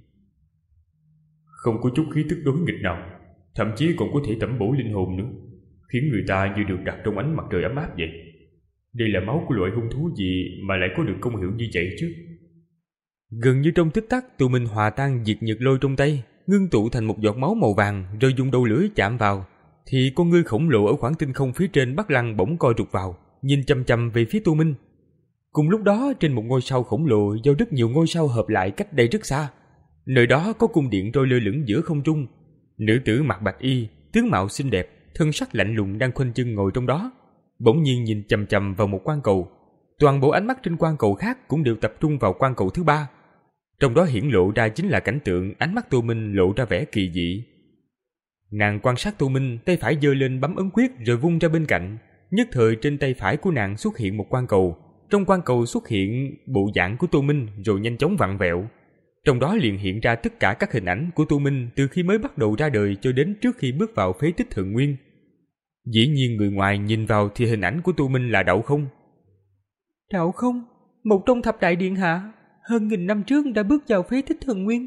Không có chút khí tức đối nghịch nào, thậm chí còn có thể tẩm bổ linh hồn nữa, khiến người ta như được đặt trong ánh mặt trời ấm áp vậy. Đây là máu của loại hung thú gì mà lại có được công hiệu như vậy chứ? Gần như trong tích tắc, Tô Minh hòa tan Diệt Nhật Lôi trong tay, ngưng tụ thành một giọt máu màu vàng, rồi dùng đầu lưỡi chạm vào, thì con ngươi khổng lồ ở khoảng tinh không phía trên Bắc Lăng bỗng co rụt vào, nhìn chằm chằm về phía Tô Minh. Cùng lúc đó, trên một ngôi sao khổng lồ do rất nhiều ngôi sao hợp lại cách đây rất xa, nơi đó có cung điện trôi lơ lửng giữa không trung. Nữ tử mặc bạch y, tướng mạo xinh đẹp, thân sắc lạnh lùng đang khoanh chân ngồi trong đó, bỗng nhiên nhìn chằm chằm vào một quan cầu. Toàn bộ ánh mắt trên quan cầu khác cũng đều tập trung vào quan cầu thứ ba. Trong đó hiển lộ ra chính là cảnh tượng ánh mắt Tô Minh lộ ra vẻ kỳ dị. Nàng quan sát Tô Minh, tay phải giơ lên bấm ấn quyết rồi vung ra bên cạnh. Nhất thời trên tay phải của nàng xuất hiện một quan cầu. Trong quan cầu xuất hiện bộ dạng của Tô Minh rồi nhanh chóng vặn vẹo. Trong đó liền hiện ra tất cả các hình ảnh của Tô Minh từ khi mới bắt đầu ra đời cho đến trước khi bước vào phế tích Thần Nguyên. Dĩ nhiên người ngoài nhìn vào thì hình ảnh của Tô Minh là Đạo Không. Đạo Không, một trong thập đại điện hạ, hơn nghìn năm trước đã bước vào phế tích Thần Nguyên.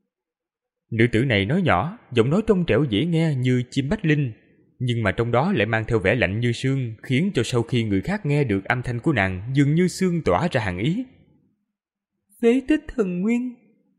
Nữ tử này nói nhỏ, giọng nói trong trẻo dễ nghe như chim bách linh, nhưng mà trong đó lại mang theo vẻ lạnh như sương, khiến cho sau khi người khác nghe được âm thanh của nàng dường như sương tỏa ra hàn ý. Phế tích Thần Nguyên.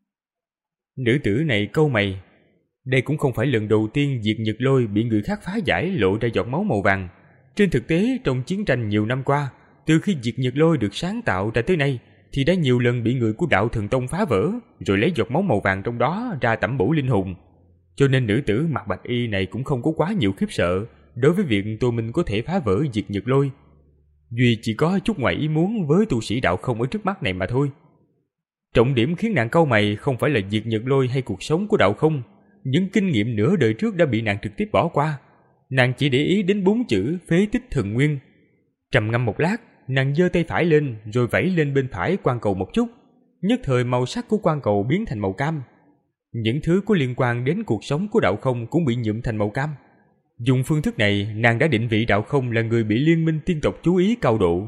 Nữ tử này cau mày. Đây cũng không phải lần đầu tiên Diệt Nhật Lôi bị người khác phá giải lộ ra giọt máu màu vàng. Trên thực tế, trong chiến tranh nhiều năm qua, từ khi Diệt Nhật Lôi được sáng tạo ra tới nay, thì đã nhiều lần bị người của Đạo Thần Tông phá vỡ, rồi lấy giọt máu màu vàng trong đó ra tẩm bổ linh hồn. Cho nên nữ tử mặc bạch y này cũng không có quá nhiều khiếp sợ đối với việc Tô Minh có thể phá vỡ Diệt Nhật Lôi. Duy chỉ có chút ngoài ý muốn với tu sĩ Đạo Không ở trước mắt này mà thôi. Trọng điểm khiến nàng cau mày không phải là Diệt Nhật Lôi hay cuộc sống của Đạo Không. Những kinh nghiệm nửa đời trước đã bị nàng trực tiếp bỏ qua. Nàng chỉ để ý đến bốn chữ phế tích thần nguyên. Trầm ngâm một lát, nàng giơ tay phải lên rồi vẫy lên bên phải quan cầu một chút. Nhất thời màu sắc của quan cầu biến thành màu cam. Những thứ có liên quan đến cuộc sống của đạo không cũng bị nhuộm thành màu cam. Dùng phương thức này, nàng đã định vị đạo không là người bị liên minh tiên tộc chú ý cao độ.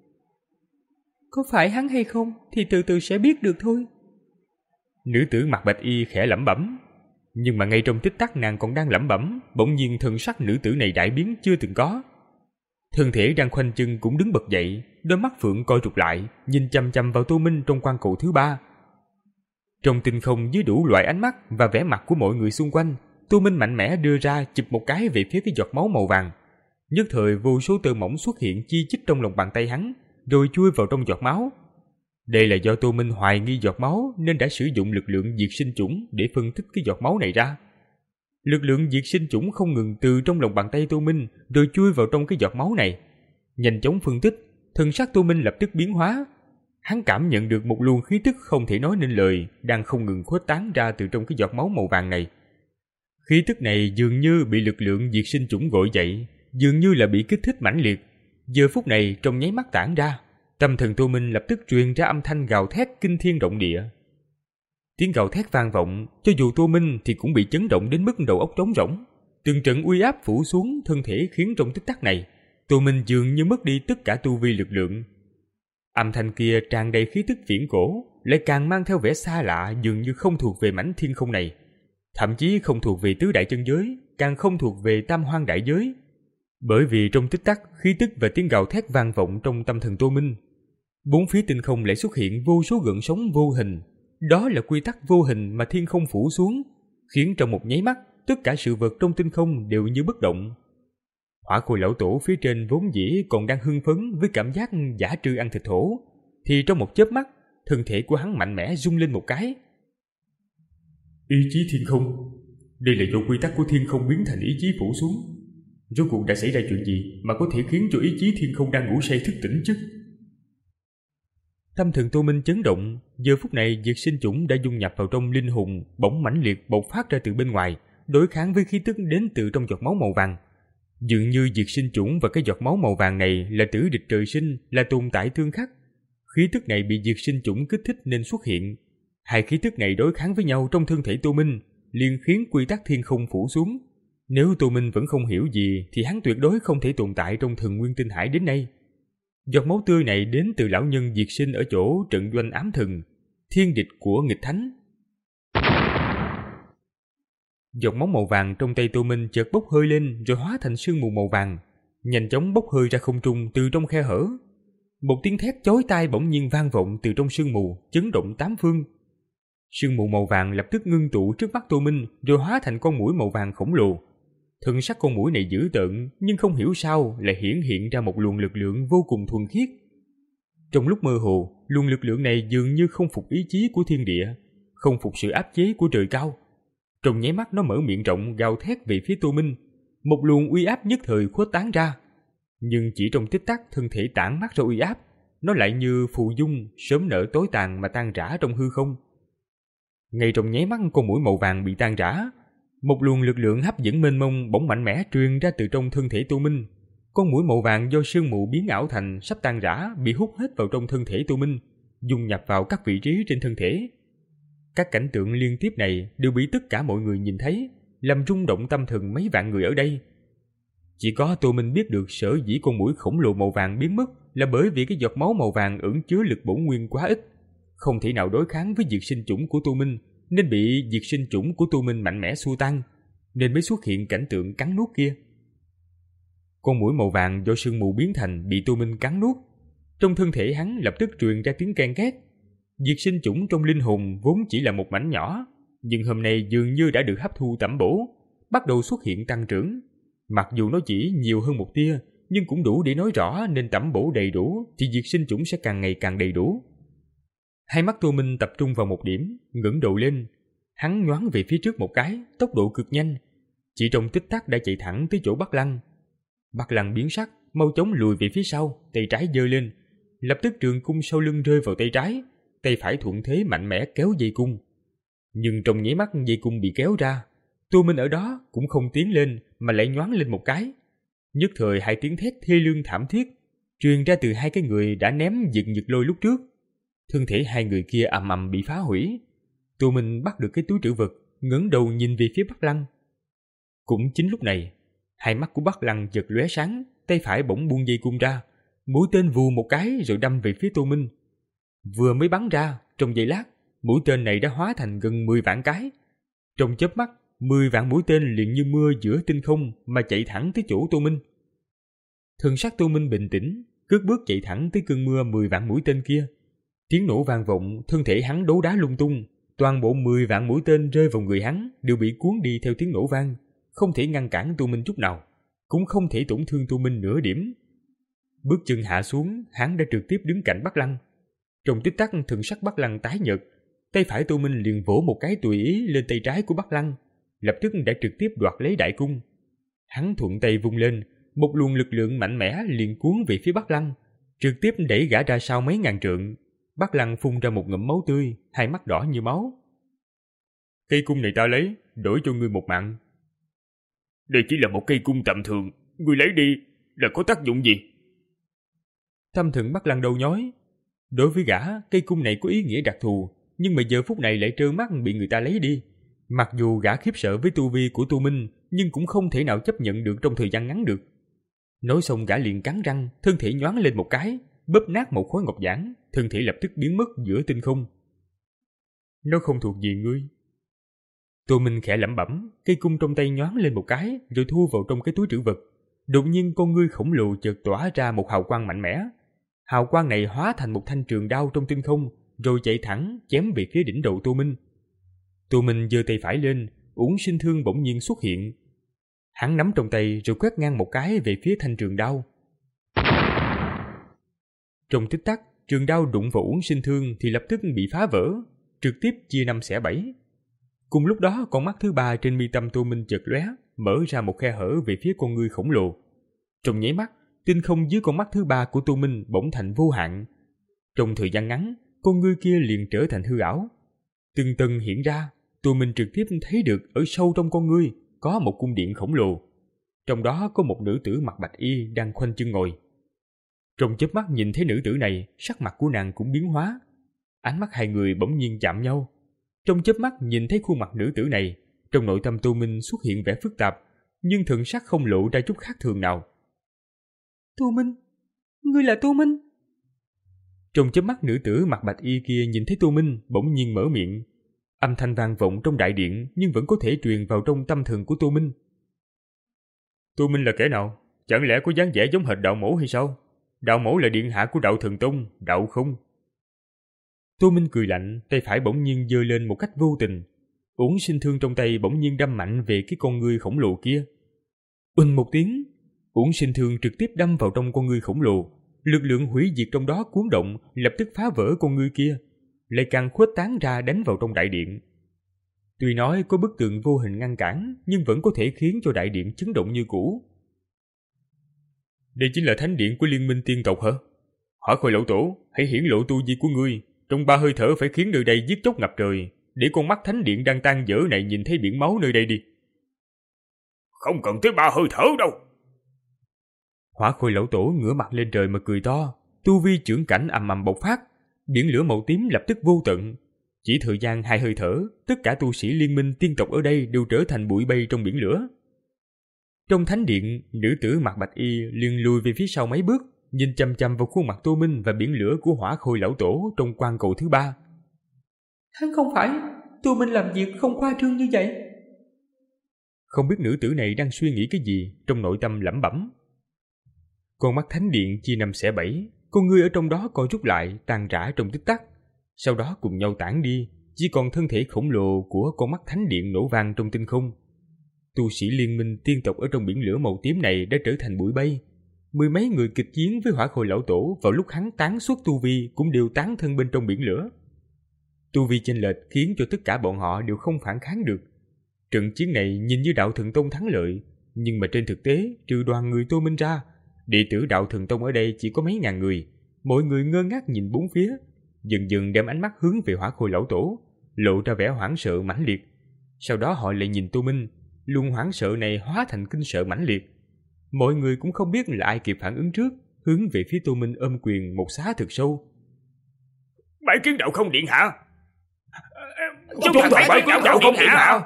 Có phải hắn hay không thì từ từ sẽ biết được thôi. Nữ tử mặc bạch y khẽ lẩm bẩm. Nhưng mà ngay trong tích tắc nàng còn đang lẩm bẩm, bỗng nhiên thần sắc nữ tử này đại biến chưa từng có. Thân thể đang khoanh chân cũng đứng bật dậy, đôi mắt phượng coi trục lại, nhìn chăm chăm vào Tô Minh trong quan cầu thứ ba. Trong tinh không dưới đủ loại ánh mắt và vẻ mặt của mọi người xung quanh, Tô Minh mạnh mẽ đưa ra chụp một cái về phía cái giọt máu màu vàng. Nhất thời vô số tơ mỏng xuất hiện chi chít trong lòng bàn tay hắn, rồi chui vào trong giọt máu. Đây là do Tô Minh hoài nghi giọt máu nên đã sử dụng lực lượng diệt sinh chủng để phân tích cái giọt máu này ra. Lực lượng diệt sinh chủng không ngừng từ trong lòng bàn tay Tô Minh rồi chui vào trong cái giọt máu này. Nhanh chóng phân tích, thần sắc Tô Minh lập tức biến hóa. Hắn cảm nhận được một luồng khí tức không thể nói nên lời đang không ngừng khuếch tán ra từ trong cái giọt máu màu vàng này. Khí tức này dường như bị lực lượng diệt sinh chủng gọi dậy, dường như là bị kích thích mãnh liệt. Giờ phút này trong nháy mắt tản ra, tâm thần Tô Minh lập tức truyền ra âm thanh gào thét kinh thiên động địa. Tiếng gào thét vang vọng, cho dù Tô Minh thì cũng bị chấn động đến mức đầu óc trống rỗng. Từng trận uy áp phủ xuống thân thể khiến trong tích tắc này, Tô Minh dường như mất đi tất cả tu vi lực lượng. Âm thanh kia tràn đầy khí tức viễn cổ, lại càng mang theo vẻ xa lạ, dường như không thuộc về mảnh thiên không này, thậm chí không thuộc về tứ đại chân giới, càng không thuộc về tam hoang đại giới. Bởi vì trong tích tắc, khí tức và tiếng gào thét vang vọng trong tâm thần Tô Minh. Bốn phía tinh không lại xuất hiện vô số gợn sóng vô hình. Đó là quy tắc vô hình mà thiên không phủ xuống, khiến trong một nháy mắt, tất cả sự vật trong tinh không đều như bất động. Hỏa Khôi lão tổ phía trên vốn dĩ còn đang hưng phấn với cảm giác giả trư ăn thịt thổ, thì trong một chớp mắt, thân thể của hắn mạnh mẽ rung lên một cái. Ý chí thiên không, đây là do quy tắc của thiên không biến thành ý chí phủ xuống. Rốt cuộc đã xảy ra chuyện gì mà có thể khiến cho ý chí thiên không đang ngủ say thức tỉnh chứ? Tâm thần Tô Minh chấn động, giờ phút này diệt sinh chủng đã dung nhập vào trong linh hồn, bỗng mãnh liệt bộc phát ra từ bên ngoài, đối kháng với khí tức đến từ trong giọt máu màu vàng. Dường như diệt sinh chủng và cái giọt máu màu vàng này là tử địch trời sinh, là tồn tại tương khắc. Khí tức này bị diệt sinh chủng kích thích nên xuất hiện. Hai khí tức này đối kháng với nhau trong thân thể Tô Minh, liền khiến quy tắc thiên không phủ xuống. Nếu Tô Minh vẫn không hiểu gì thì hắn tuyệt đối không thể tồn tại trong thần nguyên tinh hải đến nay. Giọt máu tươi này đến từ lão nhân diệt sinh ở chỗ trận doanh ám thần, thiên địch của nghịch thánh. Giọt máu màu vàng trong tay Tô Minh chợt bốc hơi lên rồi hóa thành sương mù màu vàng, nhanh chóng bốc hơi ra không trung từ trong khe hở. Một tiếng thét chói tai bỗng nhiên vang vọng từ trong sương mù, chấn động tám phương. Sương mù màu vàng lập tức ngưng tụ trước mắt Tô Minh rồi hóa thành con muỗi màu vàng khổng lồ. Thân sắc con muỗi này dữ tợn, nhưng không hiểu sao lại hiển hiện ra một luồng lực lượng vô cùng thuần khiết. Trong lúc mơ hồ, luồng lực lượng này dường như không phục ý chí của thiên địa, không phục sự áp chế của trời cao. Trong nháy mắt nó mở miệng rộng gào thét về phía Tô Minh, một luồng uy áp nhất thời khuếch tán ra. Nhưng chỉ trong tích tắc thân thể tản mát ra uy áp, nó lại như phù dung sớm nở tối tàn mà tan rã trong hư không. Ngay trong nháy mắt con muỗi màu vàng bị tan rã, một luồng lực lượng hấp dẫn mênh mông bỗng mạnh mẽ truyền ra từ trong thân thể Tô Minh. Con muỗi màu vàng do sương mù biến ảo thành sắp tan rã bị hút hết vào trong thân thể Tô Minh, dung nhập vào các vị trí trên thân thể. Các cảnh tượng liên tiếp này đều bị tất cả mọi người nhìn thấy, làm rung động tâm thần mấy vạn người ở đây. Chỉ có Tô Minh biết được sở dĩ con muỗi khổng lồ màu vàng biến mất là bởi vì cái giọt máu màu vàng ẩn chứa lực bổn nguyên quá ít, không thể nào đối kháng với diệt sinh chủng của Tô Minh, nên bị diệt sinh chủng của Tô Minh mạnh mẽ xua tan, nên mới xuất hiện cảnh tượng cắn nuốt kia. Con muỗi màu vàng do sương mù biến thành bị Tô Minh cắn nuốt, trong thân thể hắn lập tức truyền ra tiếng ken két. Diệt sinh chủng trong linh hồn vốn chỉ là một mảnh nhỏ, nhưng hôm nay dường như đã được hấp thu tẩm bổ, bắt đầu xuất hiện tăng trưởng. Mặc dù nó chỉ nhiều hơn một tia, nhưng cũng đủ để nói rõ nên tẩm bổ đầy đủ thì diệt sinh chủng sẽ càng ngày càng đầy đủ. Hai mắt Tô Minh tập trung vào một điểm, ngẩng đầu lên, hắn nhoáng về phía trước một cái, tốc độ cực nhanh, chỉ trong tích tắc đã chạy thẳng tới chỗ Bắc Lăng. Bắc Lăng biến sắc, mau chóng lùi về phía sau, tay trái giơ lên, lập tức trường cung sau lưng rơi vào tay trái, tay phải thuận thế mạnh mẽ kéo dây cung. Nhưng trong nháy mắt dây cung bị kéo ra, Tô Minh ở đó cũng không tiến lên mà lại nhoáng lên một cái. Nhất thời hai tiếng thét thê lương thảm thiết truyền ra từ hai cái người đã ném Diệt Nhật Lôi lúc trước. Thân thể hai người kia ầm ầm bị phá hủy. Tô Minh bắt được cái túi trữ vật, ngẩng đầu nhìn về phía Bắc Lăng. Cũng chính lúc này, hai mắt của Bắc Lăng chợt lóe sáng, tay phải bỗng buông dây cung ra, mũi tên vù một cái rồi đâm về phía Tô Minh. Vừa mới bắn ra, trong giây lát, mũi tên này đã hóa thành gần mười vạn cái. Trong chớp mắt, mười vạn mũi tên liền như mưa giữa tinh không mà chạy thẳng tới chỗ Tô Minh. Thần sắc Tô Minh bình tĩnh, cất bước chạy thẳng tới cơn mưa mười vạn mũi tên kia. Tiếng nổ vang vọng, thân thể hắn đấu đá lung tung, toàn bộ mười vạn mũi tên rơi vào người hắn đều bị cuốn đi theo tiếng nổ vang, không thể ngăn cản Tô Minh chút nào, cũng không thể tổn thương Tô Minh nửa điểm. Bước chân hạ xuống, hắn đã trực tiếp đứng cạnh Bắc Lăng. Trong tích tắc, thần sắc Bắc Lăng tái nhợt, tay phải Tô Minh liền vỗ một cái tùy ý lên tay trái của Bắc Lăng, lập tức đã trực tiếp đoạt lấy đại cung. Hắn thuận tay vung lên, một luồng lực lượng mạnh mẽ liền cuốn về phía Bắc Lăng, trực tiếp đẩy gã ra sau mấy ngàn trượng. Bắc Lăng phun ra một ngụm máu tươi, hai mắt đỏ như máu. Cây cung này ta lấy, đổi cho ngươi một mạng. Đây chỉ là một cây cung tầm thường, ngươi lấy đi là có tác dụng gì? Tâm thần Bắc Lăng đầu nhói. Đối với gã, cây cung này có ý nghĩa đặc thù, nhưng mà giờ phút này lại trơ mắt bị người ta lấy đi. Mặc dù gã khiếp sợ với tu vi của Tô Minh, nhưng cũng không thể nào chấp nhận được trong thời gian ngắn được. Nói xong gã liền cắn răng, thân thể nhoáng lên một cái, bóp nát một khối ngọc giản, thân thể lập tức biến mất giữa tinh không. Nó không thuộc về ngươi. Tô Minh khẽ lẩm bẩm, cây cung trong tay nhoáng lên một cái, rồi thu vào trong cái túi trữ vật. Đột nhiên con ngươi khổng lồ chợt tỏa ra một hào quang mạnh mẽ. Hào quang này hóa thành một thanh trường đao trong tinh không, rồi chạy thẳng chém về phía đỉnh đầu Tô Minh. Tô Minh giơ tay phải lên, Uổng Sinh Thương bỗng nhiên xuất hiện. Hắn nắm trong tay rồi quét ngang một cái về phía thanh trường đao. Trong tích tắc, trường đao đụng vào Uổng Sinh Thương thì lập tức bị phá vỡ, trực tiếp chia năm xẻ bảy. Cùng lúc đó, con mắt thứ ba trên mi tâm Tô Minh chợt lóe, mở ra một khe hở về phía con ngươi khổng lồ. Trong nháy mắt, tinh không dưới con mắt thứ ba của Tô Minh bỗng thành vô hạn. Trong thời gian ngắn, con ngươi kia liền trở thành hư ảo. Từng tầng hiện ra, Tô Minh trực tiếp thấy được ở sâu trong con ngươi có một cung điện khổng lồ. Trong đó có một nữ tử mặc bạch y đang khoanh chân ngồi. Trong chớp mắt nhìn thấy nữ tử này, sắc mặt của nàng cũng biến hóa. Ánh mắt hai người bỗng nhiên chạm nhau. Trong chớp mắt nhìn thấy khuôn mặt nữ tử này, trong nội tâm Tô Minh xuất hiện vẻ phức tạp, nhưng thần sắc không lộ ra chút khác thường nào. Tô Minh, ngươi là Tô Minh? Trong chớp mắt nữ tử mặc bạch y kia nhìn thấy Tô Minh, bỗng nhiên mở miệng. Âm thanh vang vọng trong đại điện nhưng vẫn có thể truyền vào trong tâm thần của Tô Minh. Tô Minh là kẻ nào? Chẳng lẽ có dáng vẻ giống hệt đạo mẫu hay sao? Đạo mẫu là điện hạ của đạo thần tông, đạo không? Tô Minh cười lạnh, tay phải bỗng nhiên giơ lên một cách vô tình. Uổng Sinh Thương trong tay bỗng nhiên đâm mạnh về cái con ngươi khổng lồ kia. Uỳnh một tiếng, Uổng Sinh Thương trực tiếp đâm vào trong con ngươi khổng lồ. Lực lượng hủy diệt trong đó cuốn động, lập tức phá vỡ con ngươi kia, lại càng khuếch tán ra đánh vào trong đại điện. Tuy nói có bức tường vô hình ngăn cản, nhưng vẫn có thể khiến cho đại điện chấn động như cũ. Đây chính là thánh điện của Liên minh tiên tộc hả? Hỏa Khôi lão tổ, hãy hiển lộ tu vi của ngươi, trong ba hơi thở phải khiến nơi đây giết chóc ngập trời, để con mắt thánh điện đang tan dở này nhìn thấy biển máu nơi đây đi. Không cần tới ba hơi thở đâu. Hỏa Khôi lão tổ ngửa mặt lên trời mà cười to, tu vi trưởng cảnh ầm ầm bộc phát, biển lửa màu tím lập tức vô tận. Chỉ thời gian hai hơi thở, tất cả tu sĩ Liên minh tiên tộc ở đây đều trở thành bụi bay trong biển lửa. Trong thánh điện, nữ tử mặc bạch y liền lùi về phía sau mấy bước, nhìn chăm chăm vào khuôn mặt Tô Minh và biển lửa của Hỏa Khôi lão tổ trong quan cầu thứ ba. Hắn không phải, Tô Minh làm việc không khoa trương như vậy. Không biết nữ tử này đang suy nghĩ cái gì, trong nội tâm lẩm bẩm. Con mắt thánh điện chia năm xẻ bảy, con ngươi ở trong đó co rút lại, tan rã trong tích tắc, sau đó cùng nhau tản đi, chỉ còn thân thể khổng lồ của con mắt thánh điện nổ vang trong tinh không. Tu sĩ Liên minh tiên tộc ở trong biển lửa màu tím này đã trở thành bụi bay. Mười mấy người kịch chiến với Hỏa Khôi lão tổ vào lúc hắn tán xuất tu vi cũng đều tán thân bên trong biển lửa. Tu vi chênh lệch khiến cho tất cả bọn họ đều không phản kháng được. Trận chiến này nhìn như đạo thần tông thắng lợi, nhưng mà trên thực tế trừ đoàn người Tô Minh ra, đệ tử đạo thần tông ở đây chỉ có mấy ngàn người. Mọi người ngơ ngác nhìn bốn phía, dần dần đem ánh mắt hướng về Hỏa Khôi lão tổ, lộ ra vẻ hoảng sợ mãnh liệt. Sau đó họ lại nhìn Tô Minh, luồng hoảng sợ này hóa thành kinh sợ mãnh liệt. Mọi người cũng không biết là ai kịp phản ứng trước, hướng về phía Tô Minh ôm quyền một xá thực sâu. Bái kiến đạo không điện hạ. Chúng ta bái kiến đạo không điện hạ.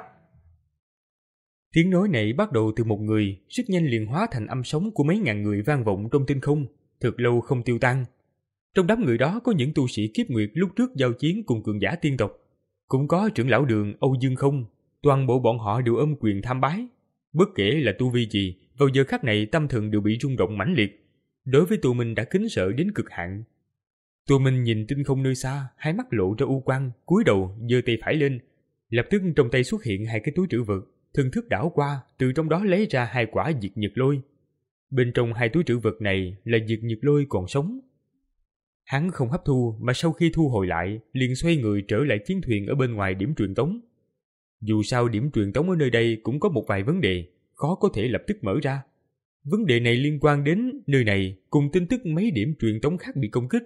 Tiếng nói này bắt đầu từ một người, rất nhanh liền hóa thành âm sóng của mấy ngàn người vang vọng trong tinh không, thật lâu không tiêu tan. Trong đám người đó có những tu sĩ kiếp nguyệt lúc trước giao chiến cùng cường giả tiên tộc, cũng có trưởng lão Đường, Âu Dương Không, toàn bộ bọn họ đều ôm quyền tham bái. Bất kể là tu vi gì, vào giờ khắc này tâm thần đều bị rung động mãnh liệt. Đối với Tô Minh đã kính sợ đến cực hạn. Tô Minh nhìn tinh không nơi xa, hai mắt lộ ra u quang, cúi đầu giơ tay phải lên, lập tức trong tay xuất hiện hai cái túi trữ vật, thần thức đảo qua, từ trong đó lấy ra hai quả diệt nhật lôi. Bên trong hai túi trữ vật này là diệt nhật lôi còn sống. Hắn không hấp thu, mà sau khi thu hồi lại, liền xoay người trở lại chiến thuyền ở bên ngoài điểm truyền tống. Dù sao điểm truyền tống ở nơi đây cũng có một vài vấn đề, khó có thể lập tức mở ra. Vấn đề này liên quan đến nơi này cùng tin tức mấy điểm truyền tống khác bị công kích.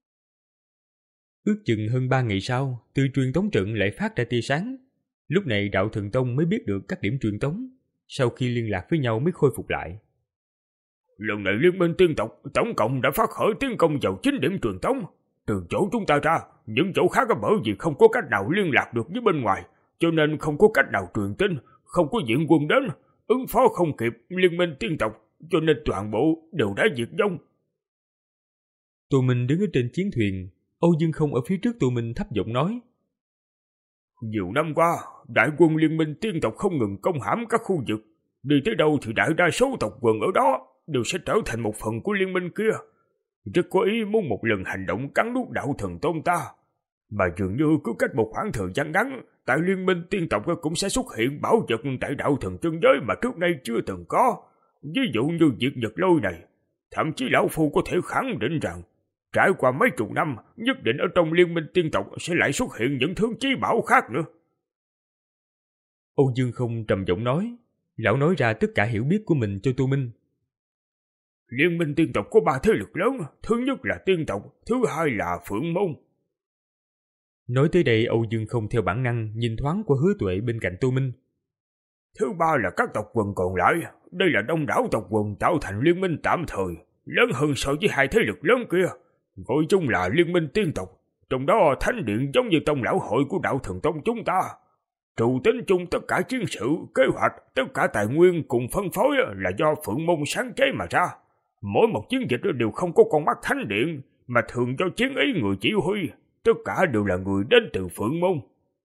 Ước chừng hơn ba ngày sau, từ truyền tống trận lại phát ra tia sáng. Lúc này Đạo Thần Tông mới biết được các điểm truyền tống, sau khi liên lạc với nhau mới khôi phục lại. Lần này Liên minh tiên tộc tổng cộng đã phát khởi tiến công vào chín điểm truyền tống. Từ chỗ chúng ta ra, những chỗ khác bởi vì không có cách nào liên lạc được với bên ngoài, cho nên không có cách nào truyền tin, không có viện quân đến, ứng phó không kịp Liên minh tiên tộc, cho nên toàn bộ đều đã diệt vong. Tô Minh đứng ở trên chiến thuyền, Âu Dương Không ở phía trước Tô Minh thấp giọng nói. Nhiều năm qua, đại quân Liên minh tiên tộc không ngừng công hãm các khu vực, đi tới đâu thì đại đa số tộc quần ở đó đều sẽ trở thành một phần của liên minh kia. Rất có ý muốn một lần hành động cắn nuốt Đạo Thần Tôn ta, mà dường như cứ cách một khoảng thời gian ngắn, tại liên minh tiên tộc cũng sẽ xuất hiện bảo vật tại Đạo Thần chân giới mà trước nay chưa từng có. Ví dụ như diệt nhật lôi này, thậm chí lão phu có thể khẳng định rằng trải qua mấy chục năm, nhất định ở trong liên minh tiên tộc sẽ lại xuất hiện những thứ chí bảo khác nữa. Âu Dương Không trầm giọng nói, lão nói ra tất cả hiểu biết của mình cho Tô Minh. Liên minh tiên tộc có ba thế lực lớn, thứ nhất là tiên tộc, thứ hai là Phượng Môn. Nói tới đây, Âu Dương Không theo bản năng nhìn thoáng qua Hứa Tuệ bên cạnh Tô Minh. Thứ ba là các tộc quần còn lại, đây là đông đảo tộc quần tạo thành liên minh tạm thời, lớn hơn so với hai thế lực lớn kia, gọi chung là liên minh tiên tộc. Trong đó thánh điện giống như tông lão hội của Đạo Thần Tông chúng ta. Trụ tính chung tất cả chiến sự, kế hoạch, tất cả tài nguyên cùng phân phối là do Phượng Môn sáng chế mà ra. Mỗi một chiến dịch đều không có con mắt thánh điện, mà thường do chiến ý người chỉ huy, tất cả đều là người đến từ Phượng Môn.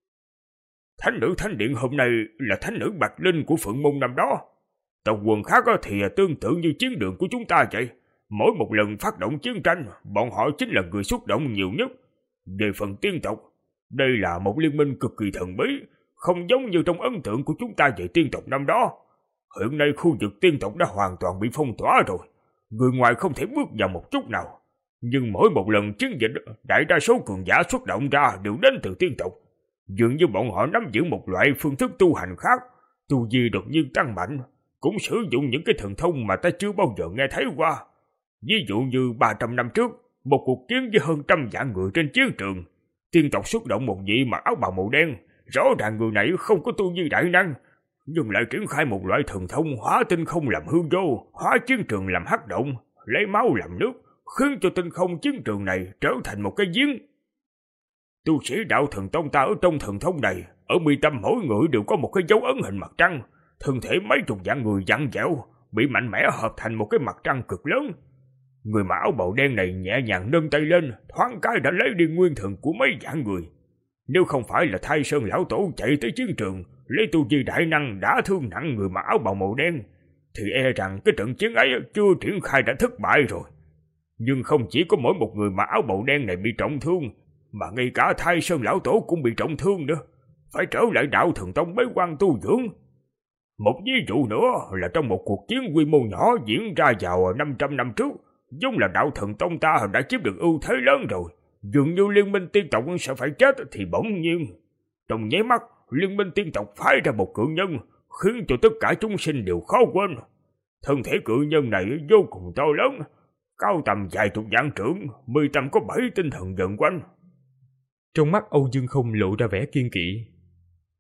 Thánh nữ thánh điện hôm nay là thánh nữ Bạch Linh của Phượng Môn năm đó. Tộc quần khác thì tương tự như chiến đường của chúng ta vậy. Mỗi một lần phát động chiến tranh, bọn họ chính là người xuất động nhiều nhất. Về phần tiên tộc, đây là một liên minh cực kỳ thần bí, không giống như trong ấn tượng của chúng ta về tiên tộc năm đó. Hiện nay khu vực tiên tộc đã hoàn toàn bị phong tỏa rồi, người ngoài không thể bước vào một chút nào. Nhưng mỗi một lần chiến dịch, đại đa số cường giả xuất động ra đều đến từ tiên tộc. Dường như bọn họ nắm giữ một loại phương thức tu hành khác, tu vi đột nhiên tăng mạnh, cũng sử dụng những cái thần thông mà ta chưa bao giờ nghe thấy qua. Ví dụ như ba trăm năm trước, một cuộc chiến với hơn trăm vạn người trên chiến trường, tiên tộc xuất động một vị mặc áo bào màu đen, rõ ràng người này không có tu vi đại năng, nhưng lại triển khai một loại thần thông hóa tinh không làm hư vô, hóa chiến trường làm hắc động, lấy máu làm nước, khiến cho tinh không chiến trường này trở thành một cái giếng. Tu sĩ Đạo Thần Tông ta ở trong thần thông này, ở mi tâm mỗi người đều có một cái dấu ấn hình mặt trăng, thân thể mấy chục vạn người vặn vẹo, bị mạnh mẽ hợp thành một cái mặt trăng cực lớn. Người mặc áo bào đen này nhẹ nhàng nâng tay lên, thoáng cái đã lấy đi nguyên thần của mấy vạn người. Nếu không phải là Thái Sơn lão tổ chạy tới chiến trường, lấy tu vi đại năng đã thương nặng người mặc áo bào màu đen, thì e rằng cái trận chiến ấy chưa triển khai đã thất bại rồi. Nhưng không chỉ có mỗi một người mặc áo bào đen này bị trọng thương, mà ngay cả Thái Sơn lão tổ cũng bị trọng thương nữa, phải trở lại Đạo Thần Tông bế quan tu dưỡng. Một ví dụ nữa là trong một cuộc chiến quy mô nhỏ diễn ra vào năm trăm năm trước, giống là Đạo Thần Tông ta đã chiếm được ưu thế lớn rồi, dường như liên minh tiên tộc sẽ phải chết, thì bỗng nhiên trong nháy mắt liên minh tiên tộc phái ra một cự nhân, khiến cho tất cả chúng sinh đều khó quên. Thân thể cự nhân này vô cùng to lớn, cao tầm vài chục vạn trượng, mi tâm có bảy tinh thần vần quanh. Trong mắt Âu Dương Không lộ ra vẻ kiên kỵ.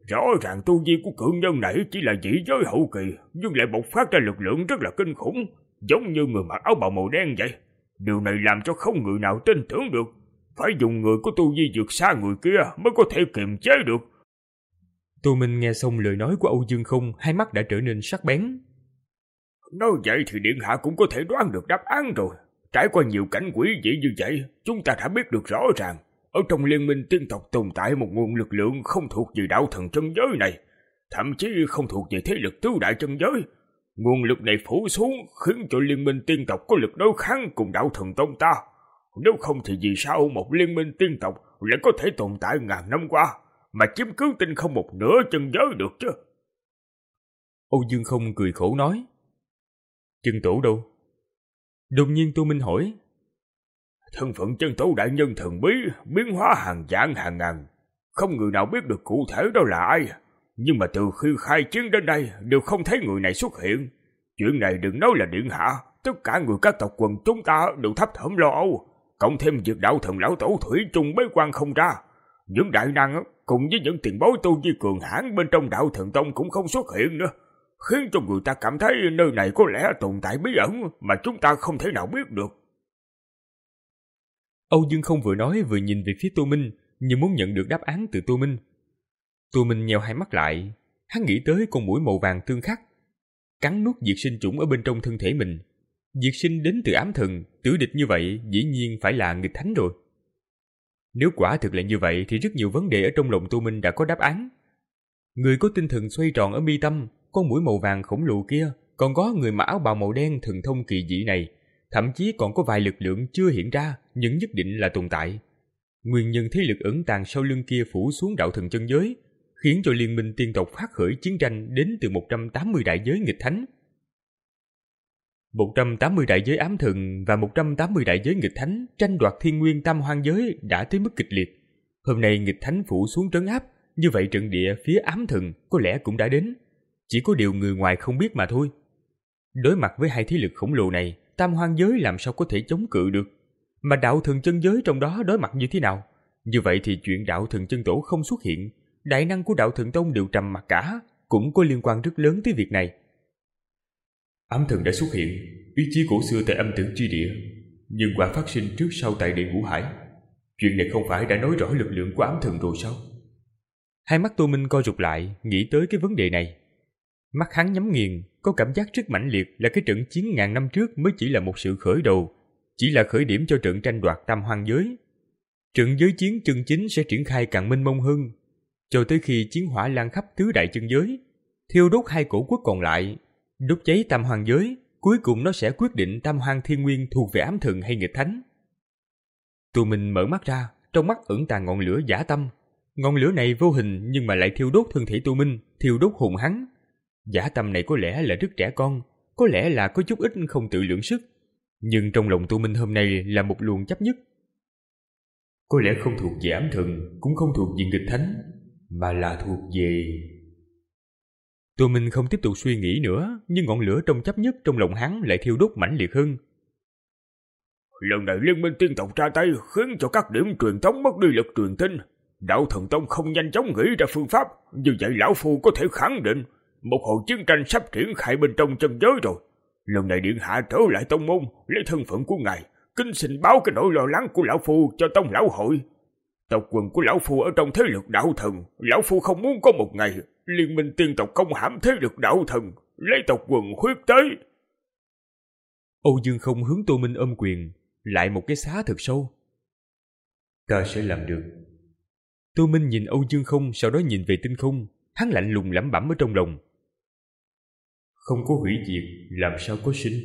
Rõ ràng tu vi của cường nhân này chỉ là dị giới hậu kỳ, nhưng lại bộc phát ra lực lượng rất là kinh khủng, giống như người mặc áo bào màu đen vậy. Điều này làm cho không người nào tin tưởng được. Phải dùng người có tu vi vượt xa người kia mới có thể kiềm chế được. Tô Minh nghe xong lời nói của Âu Dương Không, hai mắt đã trở nên sắc bén. Nói vậy thì điện hạ cũng có thể đoán được đáp án rồi. Trải qua nhiều cảnh quỷ dị như vậy, chúng ta đã biết được rõ ràng, ở trong liên minh tiên tộc tồn tại một nguồn lực lượng không thuộc về đạo thần chân giới này, thậm chí không thuộc về thế lực tứ đại chân giới. Nguồn lực này phủ xuống khiến cho liên minh tiên tộc có lực đối kháng cùng đạo thần tông ta. Nếu không thì vì sao một liên minh tiên tộc lại có thể tồn tại ngàn năm qua, mà chiếm cứ tinh không một nửa chân giới được chứ? Âu Dương Không cười khổ nói. Chân tổ đâu? Đột nhiên Tô Minh hỏi. Thân phận chân tổ đại nhân thần bí, biến hóa hàng vạn hàng ngàn, không người nào biết được cụ thể đó là ai. Nhưng mà từ khi khai chiến đến đây đều không thấy người này xuất hiện. Chuyện này đừng nói là điện hạ, tất cả người các tộc quần chúng ta đều thấp thỏm lo âu. Cộng thêm việc đạo thần lão tổ thủy chung bế quan không ra, những đại năng cùng với những tiền bối tu vi cường hãn bên trong đạo thần tông cũng không xuất hiện nữa, khiến cho người ta cảm thấy nơi này có lẽ tồn tại bí ẩn mà chúng ta không thể nào biết được. Âu Dương Không vừa nói vừa nhìn về phía Tô Minh, như muốn nhận được đáp án từ Tô Minh. Tô Minh nheo hai mắt lại, hắn nghĩ tới con muỗi màu vàng tương khắc, cắn nuốt diệt sinh chủng ở bên trong thân thể mình. Diệt sinh đến từ ám thần, tử địch như vậy dĩ nhiên phải là nghịch thánh rồi. Nếu quả thực là như vậy thì rất nhiều vấn đề ở trong lòng Tô Minh đã có đáp án. Người có tinh thần xoay tròn ở mi tâm, con muỗi màu vàng khổng lồ kia, còn có người mặc áo bào màu đen thần thông kỳ dị này, thậm chí còn có vài lực lượng chưa hiện ra nhưng nhất định là tồn tại. Nguyên nhân thế lực ẩn tàng sau lưng kia phủ xuống đạo thần chân giới, khiến cho liên minh tiên tộc phát khởi chiến tranh đến từ một trăm tám mươi đại giới nghịch thánh. một trăm tám mươi đại giới ám thần và một trăm tám mươi đại giới nghịch thánh tranh đoạt thiên nguyên tam hoang giới đã tới mức kịch liệt. Hôm nay nghịch thánh phủ xuống trấn áp, như vậy trận địa phía ám thần có lẽ cũng đã đến. Chỉ có điều người ngoài không biết mà thôi. Đối mặt với hai thế lực khổng lồ này, tam hoang giới làm sao có thể chống cự được? Mà đạo thần chân giới trong đó đối mặt như thế nào? Như vậy thì chuyện đạo thần chân tổ không xuất hiện, đại năng của đạo thần tông đều trầm mặc cả, cũng có liên quan rất lớn tới việc này. Ám thần đã xuất hiện, ý chí cổ xưa tại âm tử chi địa, nhưng quả phát sinh trước sau tại địa ngũ hải. Chuyện này không phải đã nói rõ lực lượng của ám thần rồi sao? Hai mắt Tô Minh co rụt lại, nghĩ tới cái vấn đề này. Mắt hắn nhắm nghiền, có cảm giác rất mãnh liệt là cái trận chiến ngàn năm trước mới chỉ là một sự khởi đầu, chỉ là khởi điểm cho trận tranh đoạt tam hoang giới. Trận giới chiến chân chính sẽ triển khai càng mênh mông hơn, cho tới khi chiến hỏa lan khắp tứ đại chân giới, thiêu đốt hai cổ quốc còn lại, đốt cháy tam hoang giới, cuối cùng nó sẽ quyết định tam hoang thiên nguyên thuộc về ám thần hay nghịch thánh. Tô Minh mở mắt ra, trong mắt ẩn tàng ngọn lửa dã tâm. Ngọn lửa này vô hình nhưng mà lại thiêu đốt thân thể Tô Minh, thiêu đốt hồn hắn. Dã tâm này có lẽ là rất trẻ con, có lẽ là có chút ít không tự lượng sức, nhưng trong lòng Tô Minh hôm nay là một luồng chấp nhất. Có lẽ không thuộc về ám thần, cũng không thuộc về nghịch thánh, mà là thuộc về... Tô Minh không tiếp tục suy nghĩ nữa, nhưng ngọn lửa trong chấp nhất trong lòng hắn lại thiêu đốt mãnh liệt hơn. Lần này liên minh tiên tộc ra tay khiến cho các điểm truyền thống mất đi lực truyền tin. Đạo thần tông không nhanh chóng nghĩ ra phương pháp, như vậy lão phu có thể khẳng định một hồi chiến tranh sắp triển khai bên trong chân giới rồi. Lần này điện hạ trở lại tông môn, lấy thân phận của ngài, kính xin báo cái nỗi lo lắng của lão phu cho tông lão hội. Tộc quần của lão phu ở trong thế lực đạo thần, lão phu không muốn có một ngày liên minh tiên tộc công hãm thế lực đạo thần, lấy tộc quần khuyết tới. Âu Dương Không hướng Tô Minh ôm quyền, lại một cái xá thật sâu. Ta sẽ làm được. Tô Minh nhìn Âu Dương Không, sau đó nhìn về tinh không, hắn lạnh lùng lẩm bẩm ở trong lòng. Không có hủy diệt, làm sao có sinh?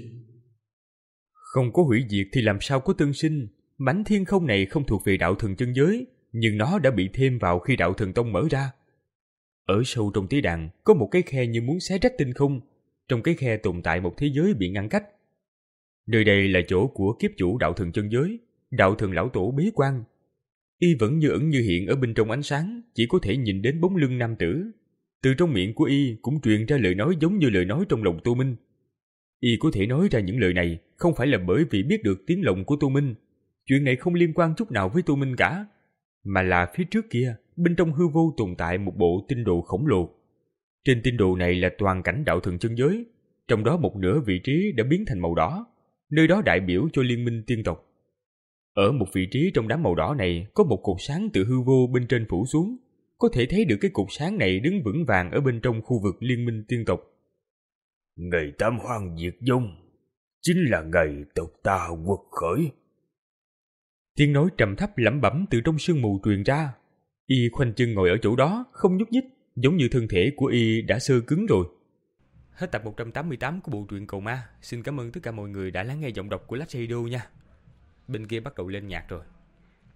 Không có hủy diệt thì làm sao có tân sinh? Mảnh thiên không này không thuộc về đạo thần chân giới, nhưng nó đã bị thêm vào khi đạo thần tông mở ra. Ở sâu trong tế đàn, có một cái khe như muốn xé rách tinh không. Trong cái khe tồn tại một thế giới bị ngăn cách. Nơi đây là chỗ của kiếp chủ đạo thần chân giới, đạo thần lão tổ bế quan. Y vẫn như ẩn như hiện ở bên trong ánh sáng, chỉ có thể nhìn đến bóng lưng nam tử. Từ trong miệng của Y cũng truyền ra lời nói giống như lời nói trong lòng Tô Minh. Y có thể nói ra những lời này không phải là bởi vì biết được tiếng lòng của Tô Minh. Chuyện này không liên quan chút nào với Tô Minh cả, mà là phía trước kia bên trong hư vô tồn tại một bộ tinh đồ khổng lồ. Trên tinh đồ này là toàn cảnh đạo thần chân giới, trong đó một nửa vị trí đã biến thành màu đỏ, nơi đó đại biểu cho liên minh tiên tộc. Ở một vị trí trong đám màu đỏ này có một cột sáng từ hư vô bên trên phủ xuống, có thể thấy được cái cột sáng này đứng vững vàng ở bên trong khu vực liên minh tiên tộc. Ngày tam hoang diệt vong, chính là ngày tộc ta quật khởi. Tiếng nói trầm thấp lẩm bẩm từ trong sương mù truyền ra. Y khoanh chân ngồi ở chỗ đó, không nhúc nhích, giống như thân thể của Y đã sơ cứng rồi. Hết tập một trăm tám mươi tám của bộ truyện Cầu Ma. Xin cảm ơn tất cả mọi người đã lắng nghe giọng đọc của Lách Radio nha. Bên kia bắt đầu lên nhạc rồi.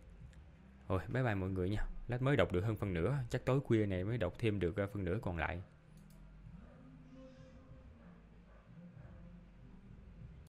Thôi, bye bye mọi người nha. Lách mới đọc được hơn phần nửa, chắc tối khuya này mới đọc thêm được phần nửa còn lại.